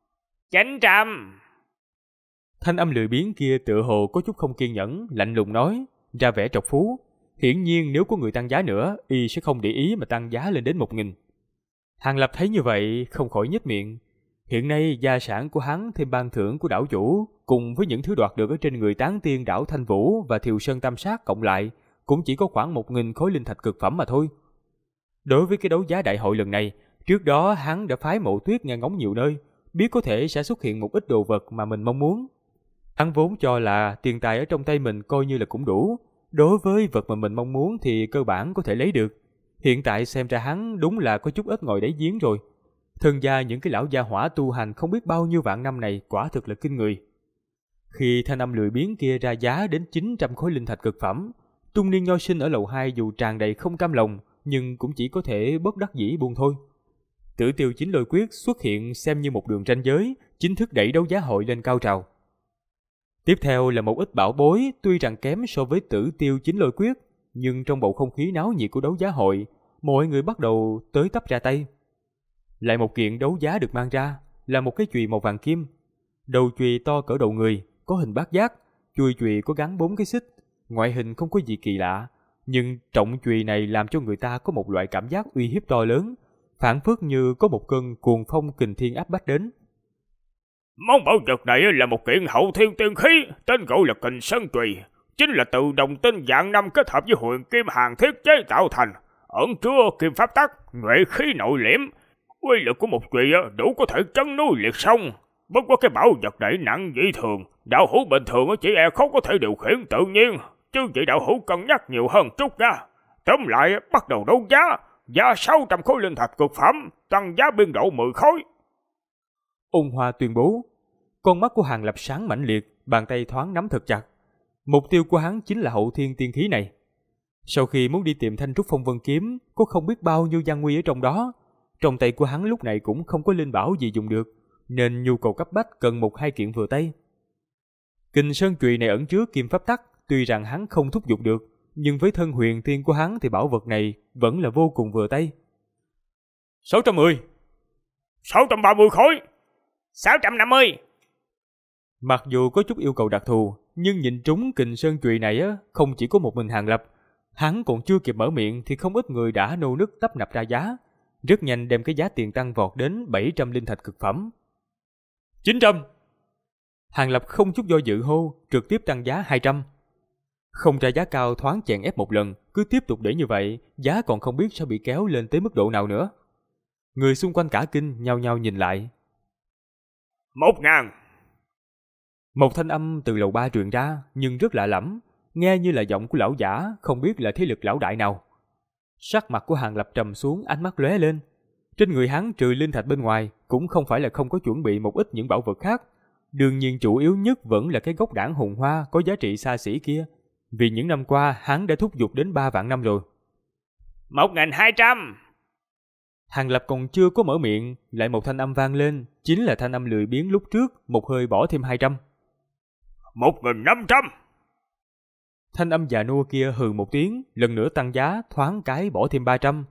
900. Thanh âm lười biếng kia tựa hồ có chút không kiên nhẫn, lạnh lùng nói, ra vẻ trọc phú. Hiển nhiên nếu có người tăng giá nữa, y sẽ không để ý mà tăng giá lên đến 1000. Hàng Lập thấy như vậy, không khỏi nhếch miệng. Hiện nay gia sản của hắn thêm ban thưởng của đảo chủ, cùng với những thứ đoạt được ở trên người tán tiên đảo Thanh Vũ và Thiều Sơn Tam Sát cộng lại, cũng chỉ có khoảng 1000 khối linh thạch cực phẩm mà thôi. Đối với cái đấu giá đại hội lần này, trước đó hắn đã phái Mộ Tuyết nghe ngóng nhiều nơi, biết có thể sẽ xuất hiện một ít đồ vật mà mình mong muốn. Hắn vốn cho là tiền tài ở trong tay mình coi như là cũng đủ, đối với vật mà mình mong muốn thì cơ bản có thể lấy được. Hiện tại xem ra hắn đúng là có chút ít ngồi đáy giếng rồi. Thân gia những cái lão gia hỏa tu hành không biết bao nhiêu vạn năm này quả thực là kinh người. Khi thanh âm lười biếng kia ra giá đến 900 khối linh thạch cực phẩm, trung niên nho sinh ở lầu 2 dù tràn đầy không cam lòng, nhưng cũng chỉ có thể bất đắc dĩ buông thôi. Tử Tiêu Chính Lôi Quyết xuất hiện xem như một đường ranh giới, chính thức đẩy đấu giá hội lên cao trào. Tiếp theo là một ít bảo bối, tuy rằng kém so với Tử Tiêu Chính Lôi Quyết, nhưng trong bầu không khí náo nhiệt của đấu giá hội, mọi người bắt đầu tới tấp ra tay. Lại một kiện đấu giá được mang ra là một cái chùy màu vàng kim. Đầu chùy to cỡ đầu người, có hình bát giác, chuôi chùy có gắn 4 cái xích, ngoại hình không có gì kỳ lạ, nhưng trọng chùy này làm cho người ta có một loại cảm giác uy hiếp to lớn, phảng phất như có một cơn cuồng phong kình thiên áp bách đến. Món bảo vật này là một kiện hậu thiên tiên khí, tên gọi là Kình Sơn Chùy, chính là từ đồng tinh vạn năm kết hợp với huyền kim hàn thiết chế tạo thành, ẩn chứa kim pháp tắc, nhuệ khí nội liễm. Uy lực của một chùy đủ có thể chấn núi liệt sông. Bất quá cái bảo vật này nặng dị thường, đạo hữu bình thường chỉ e khó có thể điều khiển tự nhiên, chứ vậy đạo hữu cân nhắc nhiều hơn chút nha. Tóm lại bắt đầu đấu giá, giá 600 khối linh thạch cực phẩm, tăng giá biên độ 10 khối. Ôn Hoa tuyên bố. Con mắt của Hàng Lập sáng mãnh liệt, bàn tay thoáng nắm thật chặt. Mục tiêu của hắn chính là hậu thiên tiên khí này. Sau khi muốn đi tìm Thanh Trúc Phong Vân Kiếm, có không biết bao nhiêu gian nguy ở trong đó. Trong tay của hắn lúc này cũng không có linh bảo gì dùng được, nên nhu cầu cấp bách cần 1-2 kiện vừa tay. Kình Sơn Chùy này ẩn chứa kim pháp tắc, tuy rằng hắn không thúc giục được, nhưng với thân huyền tiên của hắn thì bảo vật này vẫn là vô cùng vừa tay. 610, 630 khối, 650. Mặc dù có chút yêu cầu đặc thù, nhưng nhìn trúng Kình Sơn Chùy này không chỉ có một mình Hàng Lập, hắn còn chưa kịp mở miệng thì không ít người đã nô nức tấp nập ra giá, rất nhanh đem cái giá tiền tăng vọt đến 700 linh thạch cực phẩm. 900. Hàng Lập không chút do dự hô, trực tiếp tăng giá 200. Không ra giá cao thoáng chèn ép một lần, cứ tiếp tục để như vậy, giá còn không biết sẽ bị kéo lên tới mức độ nào nữa. Người xung quanh cả kinh nhao nhao nhìn lại. 1000. Một thanh âm từ lầu 3 truyền ra, nhưng rất lạ lẫm, nghe như là giọng của lão giả, không biết là thế lực lão đại nào. Sắc mặt của Hàng Lập trầm xuống, ánh mắt lóe lên. Trên người hắn trừ linh thạch bên ngoài, cũng không phải là không có chuẩn bị một ít những bảo vật khác. Đương nhiên chủ yếu nhất vẫn là cái gốc đảng hùng hoa có giá trị xa xỉ kia. Vì những năm qua hắn đã thúc giục đến 3 vạn năm rồi. 1.200. Hàng Lập còn chưa có mở miệng, lại một thanh âm vang lên, chính là thanh âm lười biếng lúc trước, một hơi bỏ thêm 200. 1.500. Thanh âm già nua kia hừ một tiếng, lần nữa tăng giá, thoáng cái bỏ thêm 300.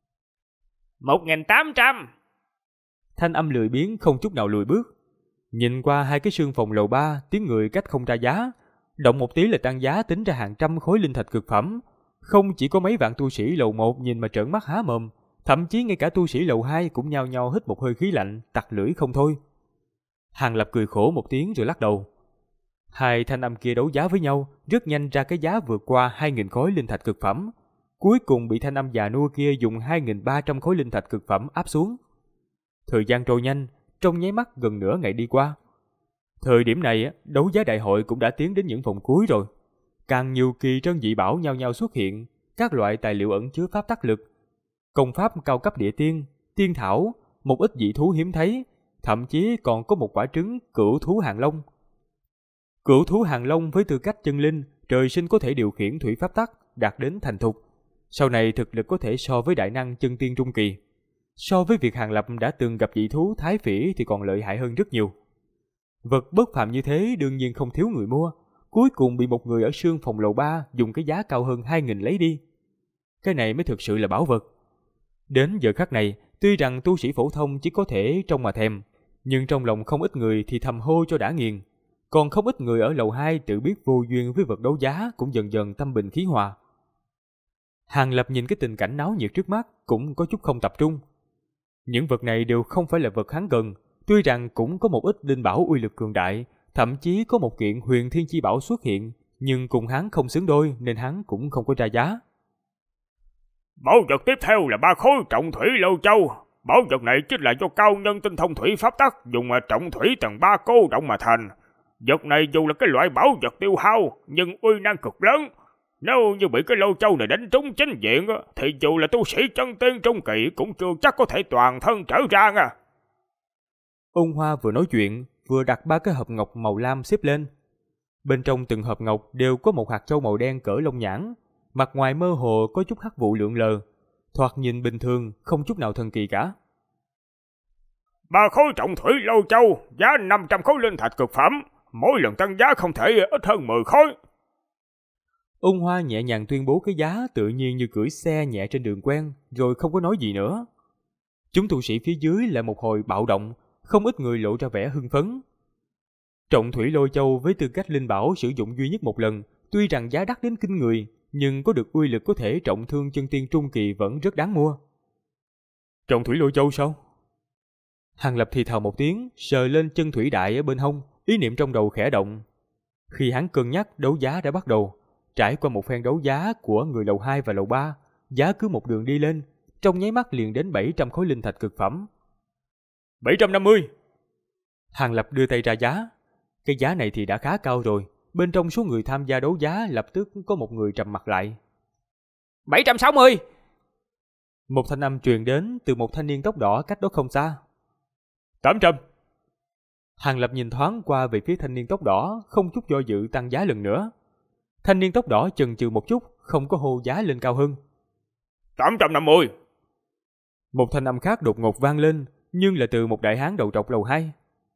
1.800. Thanh âm lười biếng không chút nào lùi bước. Nhìn qua hai cái xương phòng lầu 3, tiếng người cách không ra giá, động một tí là tăng giá tính ra hàng trăm khối linh thạch cực phẩm. Không chỉ có mấy vạn tu sĩ lầu 1 nhìn mà trợn mắt há mồm, thậm chí ngay cả tu sĩ lầu 2 cũng nhao nhao hít một hơi khí lạnh, tặc lưỡi không thôi. Hàng Lập cười khổ một tiếng rồi lắc đầu. Hai thanh âm kia đấu giá với nhau, rất nhanh ra cái giá vượt qua 2.000 khối linh thạch cực phẩm. Cuối cùng bị thanh âm già nua kia dùng 2.300 khối linh thạch cực phẩm áp xuống. Thời gian trôi nhanh, trong nháy mắt gần nửa ngày đi qua. Thời điểm này, đấu giá đại hội cũng đã tiến đến những vòng cuối rồi. Càng nhiều kỳ trân dị bảo nhau nhau xuất hiện, các loại tài liệu ẩn chứa pháp tắc lực, công pháp cao cấp địa tiên, tiên thảo, một ít dị thú hiếm thấy, thậm chí còn có một quả trứng cửu thú hàng long. Cửu thú hàng long với tư cách chân linh, trời sinh có thể điều khiển thủy pháp tắc, đạt đến thành thục. Sau này thực lực có thể so với đại năng chân tiên trung kỳ. So với việc Hàng Lập đã từng gặp dị thú thái phỉ thì còn lợi hại hơn rất nhiều. Vật bất phàm như thế đương nhiên không thiếu người mua, cuối cùng bị một người ở sương phòng lầu 3 dùng cái giá cao hơn 2.000 lấy đi. Cái này mới thực sự là bảo vật. Đến giờ khắc này, tuy rằng tu sĩ phổ thông chỉ có thể trông mà thèm, nhưng trong lòng không ít người thì thầm hô cho đã nghiền. Còn không ít người ở lầu 2 tự biết vô duyên với vật đấu giá cũng dần dần tâm bình khí hòa. Hàng Lập nhìn cái tình cảnh náo nhiệt trước mắt cũng có chút không tập trung. Những vật này đều không phải là vật hắn cần, tuy rằng cũng có một ít linh bảo uy lực cường đại, thậm chí có một kiện huyền thiên chi bảo xuất hiện, nhưng cùng hắn không xứng đôi nên hắn cũng không có ra giá. Bảo vật tiếp theo là 3 khối trọng thủy lâu châu. Bảo vật này chính là do cao nhân tinh thông thủy pháp tắc dùng trọng thủy tầng 3 cô động mà thành. Vật này dù là cái loại bảo vật tiêu hao, nhưng uy năng cực lớn. Nếu như bị cái lâu châu này đánh trúng chính diện, thì dù là tu sĩ chân tiên trung kỳ cũng chưa chắc có thể toàn thân trở ra nha. Ôn Hoa vừa nói chuyện, vừa đặt 3 cái hộp ngọc màu lam xếp lên. Bên trong từng hộp ngọc đều có một hạt châu màu đen cỡ lông nhãn, mặt ngoài mơ hồ có chút hắc vụ lượn lờ, thoạt nhìn bình thường, không chút nào thần kỳ cả. 3 khối trọng thủy lâu châu, giá 500 khối linh thạch cực phẩm, mỗi lần tăng giá không thể ít hơn 10 khối. Ôn Hoa nhẹ nhàng tuyên bố cái giá tự nhiên như cưỡi xe nhẹ trên đường quen, rồi không có nói gì nữa. Chúng tu sĩ phía dưới lại một hồi bạo động, không ít người lộ ra vẻ hưng phấn. Trọng thủy lôi châu với tư cách linh bảo sử dụng duy nhất một lần, tuy rằng giá đắt đến kinh người, nhưng có được uy lực có thể trọng thương chân tiên trung kỳ vẫn rất đáng mua. Trọng thủy lôi châu sao? Hàng Lập thì thào một tiếng, sờ lên chân thủy đại ở bên hông, ý niệm trong đầu khẽ động. Khi hắn cân nhắc, đấu giá đã bắt đầu. Trải qua một phen đấu giá của người lầu 2 và lầu 3, giá cứ một đường đi lên, trong nháy mắt liền đến 700 khối linh thạch cực phẩm. 750. Hàng Lập đưa tay ra giá. Cái giá này thì đã khá cao rồi. Bên trong số người tham gia đấu giá lập tức có một người trầm mặt lại. 760. Một thanh âm truyền đến từ một thanh niên tóc đỏ cách đó không xa. 800. Hàng Lập nhìn thoáng qua về phía thanh niên tóc đỏ, không chút do dự tăng giá lần nữa. Thanh niên tóc đỏ chần chừ một chút, không có hô giá lên cao hơn. 850. Một thanh âm khác đột ngột vang lên, nhưng là từ một đại hán đầu trọc lầu 2.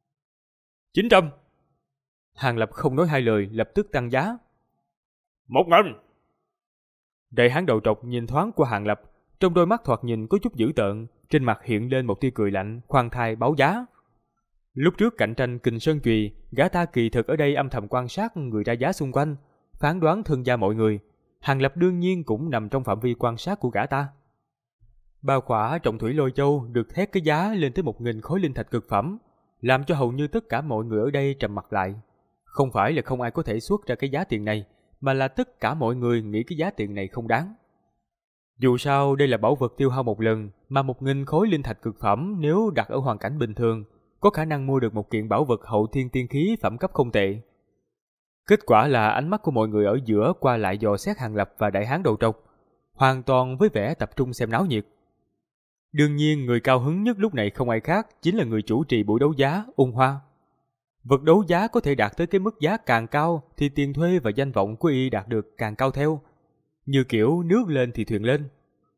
900. Hàng Lập không nói hai lời, lập tức tăng giá. 1.000. Đại hán đầu trọc nhìn thoáng qua Hàng Lập, trong đôi mắt thoạt nhìn có chút dữ tợn, trên mặt hiện lên một tia cười lạnh, khoan thai báo giá. Lúc trước cạnh tranh Kình Sơn Chùy, gã ta kỳ thực ở đây âm thầm quan sát người ra giá xung quanh, phán đoán thân gia mọi người. Hàng Lập đương nhiên cũng nằm trong phạm vi quan sát của gã ta. Bao khỏa trọng thủy lôi châu được thét cái giá lên tới 1.000 khối linh thạch cực phẩm, làm cho hầu như tất cả mọi người ở đây trầm mặt lại. Không phải là không ai có thể xuất ra cái giá tiền này, mà là tất cả mọi người nghĩ cái giá tiền này không đáng. Dù sao đây là bảo vật tiêu hao một lần, mà 1.000 khối linh thạch cực phẩm nếu đặt ở hoàn cảnh bình thường, có khả năng mua được một kiện bảo vật hậu thiên tiên khí phẩm cấp không tệ. Kết quả là ánh mắt của mọi người ở giữa qua lại dò xét Hàng Lập và đại hán đầu trọc, hoàn toàn với vẻ tập trung xem náo nhiệt. Đương nhiên người cao hứng nhất lúc này không ai khác chính là người chủ trì buổi đấu giá, Ung Hoa. Vật đấu giá có thể đạt tới cái mức giá càng cao thì tiền thuê và danh vọng của y đạt được càng cao theo. Như kiểu nước lên thì thuyền lên.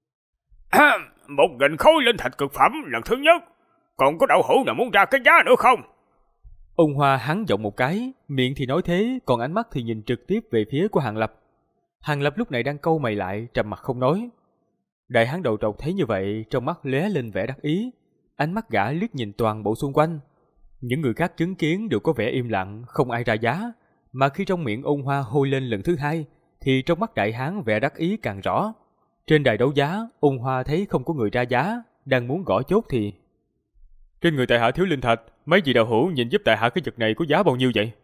1.000 khối linh thạch cực phẩm lần thứ nhất. Còn có đạo hữu nào muốn ra cái giá nữa không? Ung Hoa hắn giọng một cái, miệng thì nói thế, còn ánh mắt thì nhìn trực tiếp về phía của Hàng Lập. Hàng Lập lúc này đang cau mày lại, trầm mặt không nói. Đại hán đầu trọc thấy như vậy, trong mắt lóe lên vẻ đắc ý, ánh mắt gã liếc nhìn toàn bộ xung quanh. Những người khác chứng kiến đều có vẻ im lặng, không ai ra giá, mà khi trong miệng Ung Hoa hôi lên lần thứ hai, thì trong mắt đại hán vẻ đắc ý càng rõ. Trên đài đấu giá, Ung Hoa thấy không có người ra giá, đang muốn gõ chốt thì... Trên người tại hạ thiếu linh thạch, mấy vị đạo hữu nhìn giúp tại hạ cái vật này có giá bao nhiêu vậy?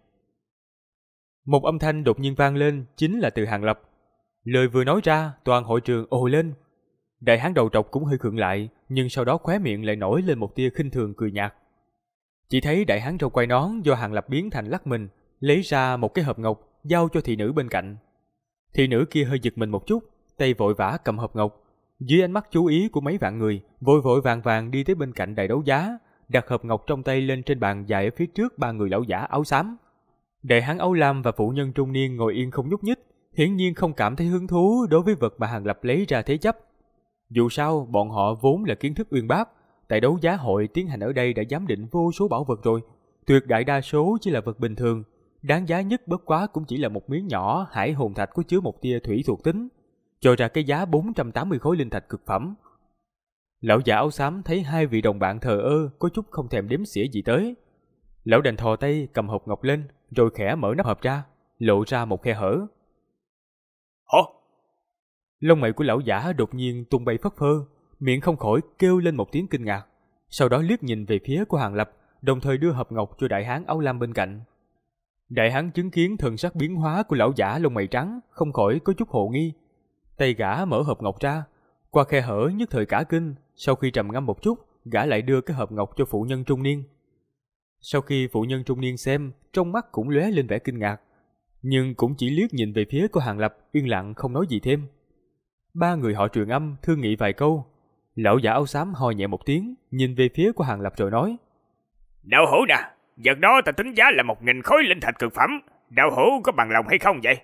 Một âm thanh đột nhiên vang lên, chính là từ Hàng Lập. Lời vừa nói ra, toàn hội trường ồ lên. Đại hán đầu trọc cũng hơi khựng lại, nhưng sau đó khóe miệng lại nổi lên một tia khinh thường cười nhạt. Chỉ thấy đại hán râu quai nón do Hàng Lập biến thành lắc mình, lấy ra một cái hộp ngọc, giao cho thị nữ bên cạnh. Thị nữ kia hơi giật mình một chút, tay vội vã cầm hộp ngọc. Dưới ánh mắt chú ý của mấy vạn người, vội vội vàng vàng đi tới bên cạnh đài đấu giá, đặt hộp ngọc trong tay lên trên bàn dài ở phía trước ba người lão giả áo xám. Đại hán áo lam và phụ nhân trung niên ngồi yên không nhúc nhích, hiển nhiên không cảm thấy hứng thú đối với vật mà Hàng Lập lấy ra thế chấp. Dù sao, bọn họ vốn là kiến thức uyên bác, tại đấu giá hội tiến hành ở đây đã giám định vô số bảo vật rồi, tuyệt đại đa số chỉ là vật bình thường, đáng giá nhất bất quá cũng chỉ là một miếng nhỏ hải hồn thạch có chứa một tia thủy thuộc tính, cho ra cái giá 480 khối linh thạch cực phẩm. Lão giả áo xám thấy hai vị đồng bạn thờ ơ, có chút không thèm đếm xỉa gì tới. Lão đành thò tay cầm hộp ngọc lên, rồi khẽ mở nắp hộp ra, lộ ra một khe hở. Hả? Lông mày của lão giả đột nhiên tung bay phất phơ, miệng không khỏi kêu lên một tiếng kinh ngạc, sau đó liếc nhìn về phía của Hàng Lập, đồng thời đưa hộp ngọc cho đại hán áo lam bên cạnh. Đại hán chứng kiến thần sắc biến hóa của lão giả lông mày trắng, không khỏi có chút hồ nghi. Tay gã mở hộp ngọc ra, qua khe hở nhất thời cả kinh, sau khi trầm ngâm một chút, gã lại đưa cái hộp ngọc cho phụ nhân trung niên. Sau khi phụ nhân trung niên xem, trong mắt cũng lóe lên vẻ kinh ngạc, nhưng cũng chỉ liếc nhìn về phía của Hàng Lập, yên lặng không nói gì thêm. Ba người họ truyền âm thương nghị vài câu. Lão giả áo xám ho nhẹ một tiếng, nhìn về phía của Hàng Lập rồi nói: Đạo hữu nè, vật đó ta tính giá là 1.000 khối linh thạch cực phẩm. Đạo hữu có bằng lòng hay không vậy?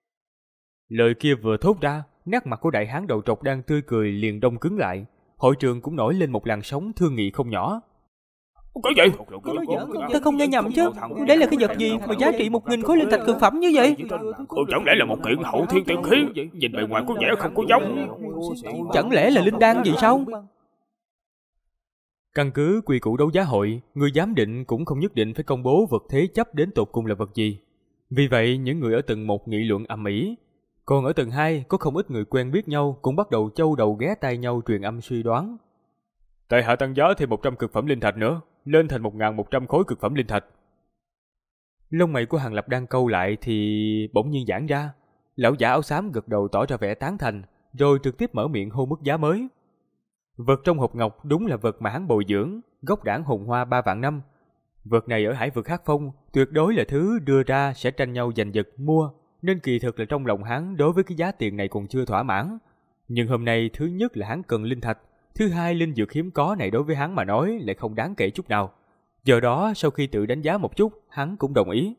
Lời kia vừa thốt ra, nét mặt của đại hán đầu trọc đang tươi cười liền đông cứng lại. Hội trường cũng nổi lên một làn sóng thương nghị không nhỏ. Cái gì? Ta không nghe nhầm chứ? Đấy là cái vật gì mà giá trị 1.000 khối linh thạch cực phẩm như vậy? Chẳng lẽ là một kiện hậu thiên tiên khí? Nhìn bề ngoài có vẻ không có giống. Chẳng lẽ là linh đan gì sao? Căn cứ quy củ đấu giá hội, người giám định cũng không nhất định phải công bố vật thế chấp đến tột cùng là vật gì. Vì vậy, những người ở tầng 1 nghị luận ầm ĩ, còn ở tầng 2 có không ít người quen biết nhau cũng bắt đầu châu đầu ghé tai nhau truyền âm suy đoán. Tại hạ tăng giá thêm 100 cực phẩm linh thạch nữa, lên thành 1.100 khối cực phẩm linh thạch. Lông mày của Hàng Lập đang cau lại thì bỗng nhiên giãn ra. Lão giả áo xám gật đầu tỏ ra vẻ tán thành, rồi trực tiếp mở miệng hô mức giá mới. Vật trong hộp ngọc đúng là vật mà hắn bồi dưỡng, gốc đảng hồn hoa 3 vạn năm. Vật này ở hải vực Hắc Phong tuyệt đối là thứ đưa ra sẽ tranh nhau giành giật mua, nên kỳ thực là trong lòng hắn đối với cái giá tiền này còn chưa thỏa mãn. Nhưng hôm nay thứ nhất là hắn cần linh thạch, thứ hai linh dược hiếm có này đối với hắn mà nói lại không đáng kể chút nào. Do đó sau khi tự đánh giá một chút, hắn cũng đồng ý.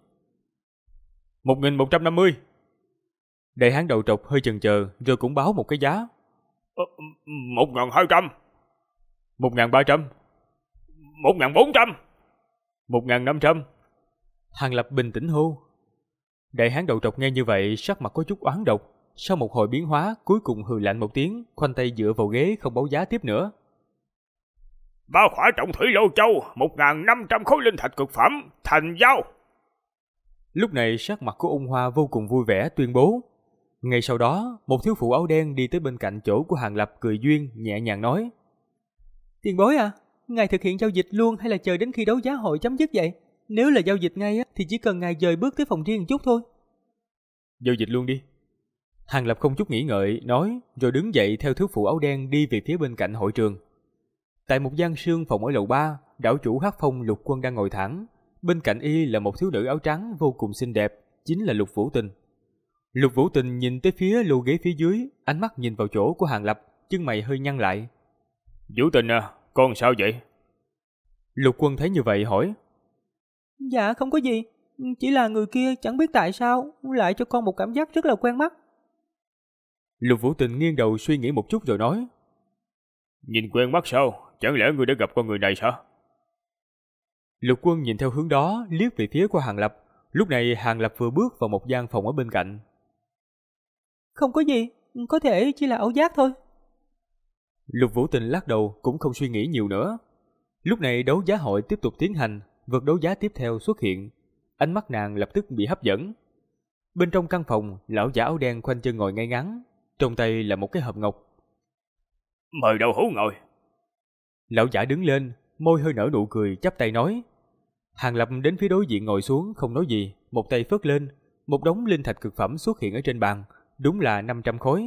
1.150. Đại hán đầu trọc hơi chần chờ rồi cũng báo một cái giá. 1.200. 1.300. 1.400. 1.500. Hàng Lập bình tĩnh hô. Đại hán đầu trọc nghe như vậy sắc mặt có chút oán độc, sau một hồi biến hóa cuối cùng hừ lạnh một tiếng, khoanh tay dựa vào ghế không báo giá tiếp nữa. 3 khỏa trọng thủy lô châu, 1.500 khối linh thạch cực phẩm, thành giao. Lúc này sắc mặt của Ung Hoa vô cùng vui vẻ tuyên bố. Ngay sau đó, một thiếu phụ áo đen đi tới bên cạnh chỗ của Hàng Lập cười duyên, nhẹ nhàng nói: Tiền bối à, ngài thực hiện giao dịch luôn hay là chờ đến khi đấu giá hội chấm dứt vậy? Nếu là giao dịch ngay thì chỉ cần ngài dời bước tới phòng riêng một chút thôi. Giao dịch luôn đi. Hàng Lập không chút nghĩ ngợi nói, rồi đứng dậy theo thiếu phụ áo đen đi về phía bên cạnh hội trường. Tại một gian sương phòng ở lầu 3, đảo chủ Hắc Phong Lục Quân đang ngồi thẳng. Bên cạnh y là một thiếu nữ áo trắng vô cùng xinh đẹp, chính là Lục Vũ Tình. Lục Vũ Tình nhìn tới phía lô ghế phía dưới, ánh mắt nhìn vào chỗ của Hàng Lập, chân mày hơi nhăn lại. Vũ Tình à, con sao vậy? Lục Quân thấy như vậy hỏi. Dạ không có gì, chỉ là người kia chẳng biết tại sao lại cho con một cảm giác rất là quen mắt. Lục Vũ Tình nghiêng đầu suy nghĩ một chút rồi nói. Nhìn quen mắt sao? Chẳng lẽ ngươi đã gặp con người này sao? Lục Quân nhìn theo hướng đó, liếc về phía của Hàng Lập. Lúc này Hàng Lập vừa bước vào một gian phòng ở bên cạnh. Không có gì, có thể chỉ là ảo giác thôi. Lục Vũ Tình lắc đầu cũng không suy nghĩ nhiều nữa. Lúc này đấu giá hội tiếp tục tiến hành, vật đấu giá tiếp theo xuất hiện. Ánh mắt nàng lập tức bị hấp dẫn. Bên trong căn phòng, lão giả áo đen khoanh chân ngồi ngay ngắn, trong tay là một cái hộp ngọc. Mời đậu hũ ngồi. Lão giả đứng lên, môi hơi nở nụ cười, chắp tay nói. Hàng Lập đến phía đối diện ngồi xuống không nói gì, một tay phất lên, một đống linh thạch cực phẩm xuất hiện ở trên bàn, đúng là 500 khối.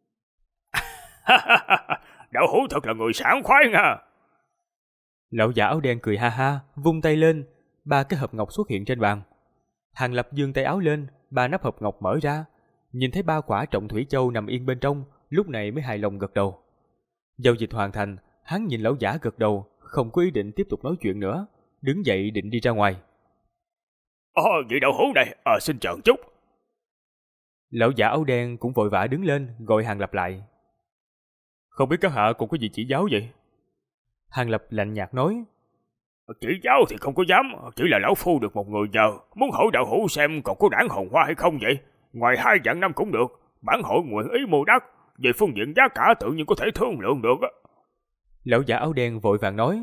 Đậu hũ thật là người sảng khoái nha. Lão giả áo đen cười ha ha, vung tay lên, 3 cái hộp ngọc xuất hiện trên bàn. Hàng Lập giương tay áo lên, 3 nắp hộp ngọc mở ra, nhìn thấy 3 quả trọng thủy châu nằm yên bên trong, lúc này mới hài lòng gật đầu. Giao dịch hoàn thành, hắn nhìn lão giả gật đầu, không có ý định tiếp tục nói chuyện nữa, đứng dậy định đi ra ngoài. Vị đậu hũ này, xin chờ chút. Lão giả áo đen cũng vội vã đứng lên, gọi Hàng Lập lại. Không biết các hạ còn có gì chỉ giáo vậy? Hàng Lập lạnh nhạt nói. Chỉ giáo thì không có dám, chỉ là lão phu được một người nhờ, muốn hỏi đậu hũ xem còn có đảng hồn hoa hay không vậy. Ngoài 2 vạn năm cũng được, bản hội nguyện ý mua đất, về phương diện giá cả tự nhiên có thể thương lượng được. Lão giả áo đen vội vàng nói.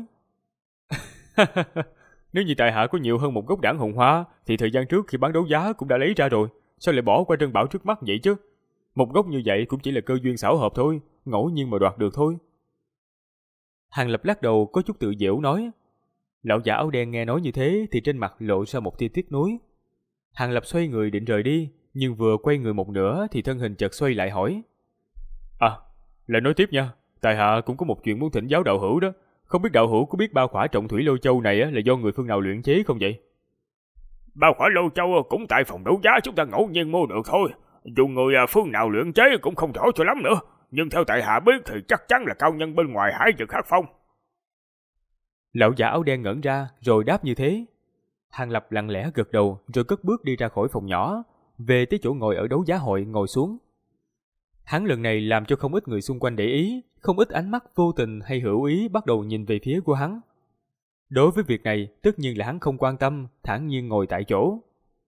Nếu như tại hạ có nhiều hơn một gốc đảng hồn hoa, thì thời gian trước khi bán đấu giá cũng đã lấy ra rồi, sao lại bỏ qua trân bảo trước mắt vậy chứ? Một gốc như vậy cũng chỉ là cơ duyên xảo hợp thôi, ngẫu nhiên mà đoạt được thôi. Hàng Lập lắc đầu có chút tự giễu nói. Lão giả áo đen nghe nói như thế thì trên mặt lộ ra một tia tiếc nuối. Hàng Lập xoay người định rời đi, nhưng vừa quay người một nửa thì thân hình chợt xoay lại hỏi. Lại nói tiếp nha, tại hạ cũng có một chuyện muốn thỉnh giáo đạo hữu đó. Không biết đạo hữu có biết 3 khỏa trọng thủy lôi châu này là do người phương nào luyện chế không vậy? 3 khỏa lôi châu cũng tại phòng đấu giá chúng ta ngẫu nhiên mua được thôi. Dù người phương nào luyện chế cũng không rõ cho lắm nữa. Nhưng theo tại hạ biết thì chắc chắn là cao nhân bên ngoài Hải Vực Hắc Phong. Lão giả áo đen ngẩn ra rồi đáp như thế. Hàng Lập lặng lẽ gật đầu rồi cất bước đi ra khỏi phòng nhỏ, về tới chỗ ngồi ở đấu giá hội ngồi xuống. Hắn lần này làm cho không ít người xung quanh để ý, không ít ánh mắt vô tình hay hữu ý bắt đầu nhìn về phía của hắn. Đối với việc này, tất nhiên là hắn không quan tâm, thản nhiên ngồi tại chỗ.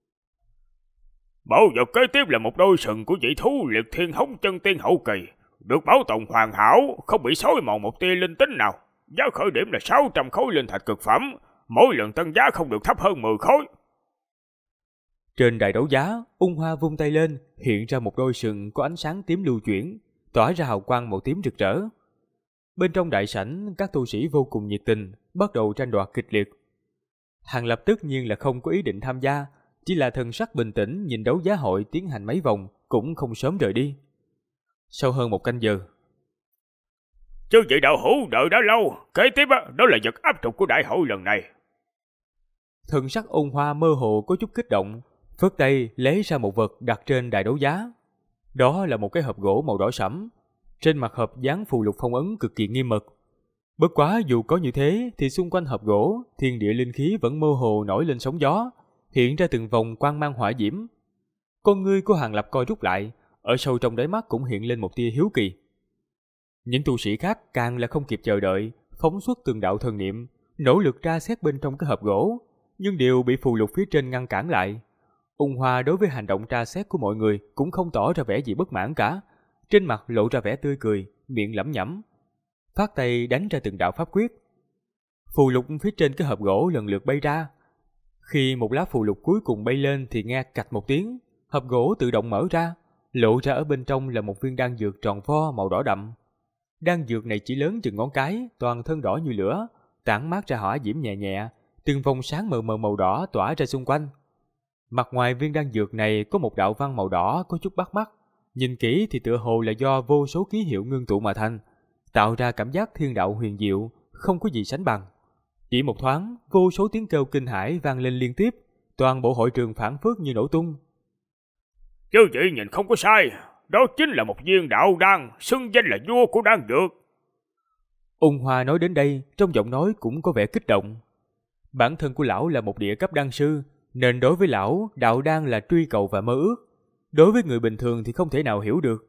Bảo vật kế tiếp là một đôi sừng của vị thú liệt thiên hống chân tiên hậu kỳ, được bảo tồn hoàn hảo, không bị xói mòn một tia linh tính nào. Giá khởi điểm là 600 khối linh thạch cực phẩm, mỗi lần tăng giá không được thấp hơn 10 khối. Trên đài đấu giá, Ung Hoa vung tay lên, hiện ra một đôi sừng có ánh sáng tím lưu chuyển, tỏa ra hào quang màu tím rực rỡ. Bên trong đại sảnh, các tu sĩ vô cùng nhiệt tình, bắt đầu tranh đoạt kịch liệt. Hàng Lập tất nhiên là không có ý định tham gia, chỉ là thần sắc bình tĩnh nhìn đấu giá hội tiến hành mấy vòng, cũng không sớm rời đi. Sau hơn 1 canh giờ, Chứ vậy đạo hữu đợi đã lâu, kế tiếp đó là vật áp trục của đại hội lần này. thần sắc Ôn Hoa mơ hồ có chút kích động, phất tay lấy ra một vật đặt trên đài đấu giá. Đó là một cái hộp gỗ màu đỏ sẫm, trên mặt hộp dán phù lục phong ấn cực kỳ nghiêm mật. Bất quá dù có như thế thì xung quanh hộp gỗ, thiên địa linh khí vẫn mơ hồ nổi lên sóng gió, hiện ra từng vòng quang mang hỏa diễm. Con ngươi của Hàng Lập co rút lại, ở sâu trong đáy mắt cũng hiện lên một tia hiếu kỳ. Những tu sĩ khác càng là không kịp chờ đợi, phóng xuất từng đạo thần niệm, nỗ lực tra xét bên trong cái hộp gỗ, nhưng đều bị phù lục phía trên ngăn cản lại. Ung Hoa đối với hành động tra xét của mọi người cũng không tỏ ra vẻ gì bất mãn cả, trên mặt lộ ra vẻ tươi cười, miệng lẩm nhẩm, phát tay đánh ra từng đạo pháp quyết. Phù lục phía trên cái hộp gỗ lần lượt bay ra. Khi một lá phù lục cuối cùng bay lên thì nghe cạch một tiếng, hộp gỗ tự động mở ra, lộ ra ở bên trong là một viên đan dược tròn vo màu đỏ đậm. Đan dược này chỉ lớn chừng ngón cái, toàn thân đỏ như lửa, tản mát ra hỏa diễm nhẹ nhẹ, từng vòng sáng mờ mờ màu đỏ tỏa ra xung quanh. Mặt ngoài viên đan dược này có một đạo văn màu đỏ có chút bắt mắt, nhìn kỹ thì tựa hồ là do vô số ký hiệu ngưng tụ mà thành, tạo ra cảm giác thiên đạo huyền diệu, không có gì sánh bằng. Chỉ một thoáng, vô số tiếng kêu kinh hãi vang lên liên tiếp, toàn bộ hội trường phảng phất như nổ tung. Chứ chị nhìn không có sai, đó chính là một viên đạo đan, xưng danh là vua của đan dược. Ung Hoa nói đến đây, trong giọng nói cũng có vẻ kích động. Bản thân của lão là một địa cấp đan sư, nên đối với lão, đạo đan là truy cầu và mơ ước. Đối với người bình thường thì không thể nào hiểu được.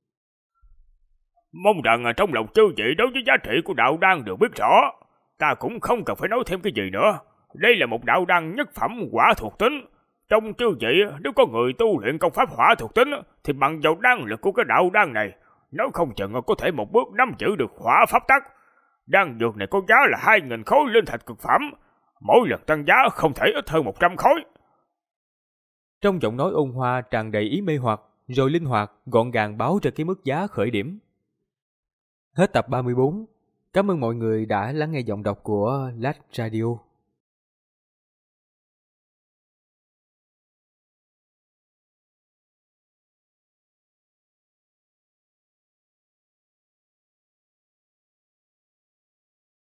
Mong rằng trong lòng chư vị đối với giá trị của đạo đan đều biết rõ. Ta cũng không cần phải nói thêm cái gì nữa. Đây là một đạo đan nhất phẩm hỏa thuộc tính. Trong chư vị, nếu có người tu luyện công pháp hỏa thuộc tính, thì bằng vào đan lực của cái đạo đan này, nó không chừng có thể một bước nắm giữ được hỏa pháp tắc. Đan dược này có giá là 2.000 khối linh thạch cực phẩm. Mỗi lần tăng giá không thể ít hơn 100 khối. Trong giọng nói Ôn Hoa tràn đầy ý mê hoặc, rồi linh hoạt, gọn gàng báo ra cái mức giá khởi điểm. Hết tập 34. Cảm ơn mọi người đã lắng nghe giọng đọc của Lách Radio.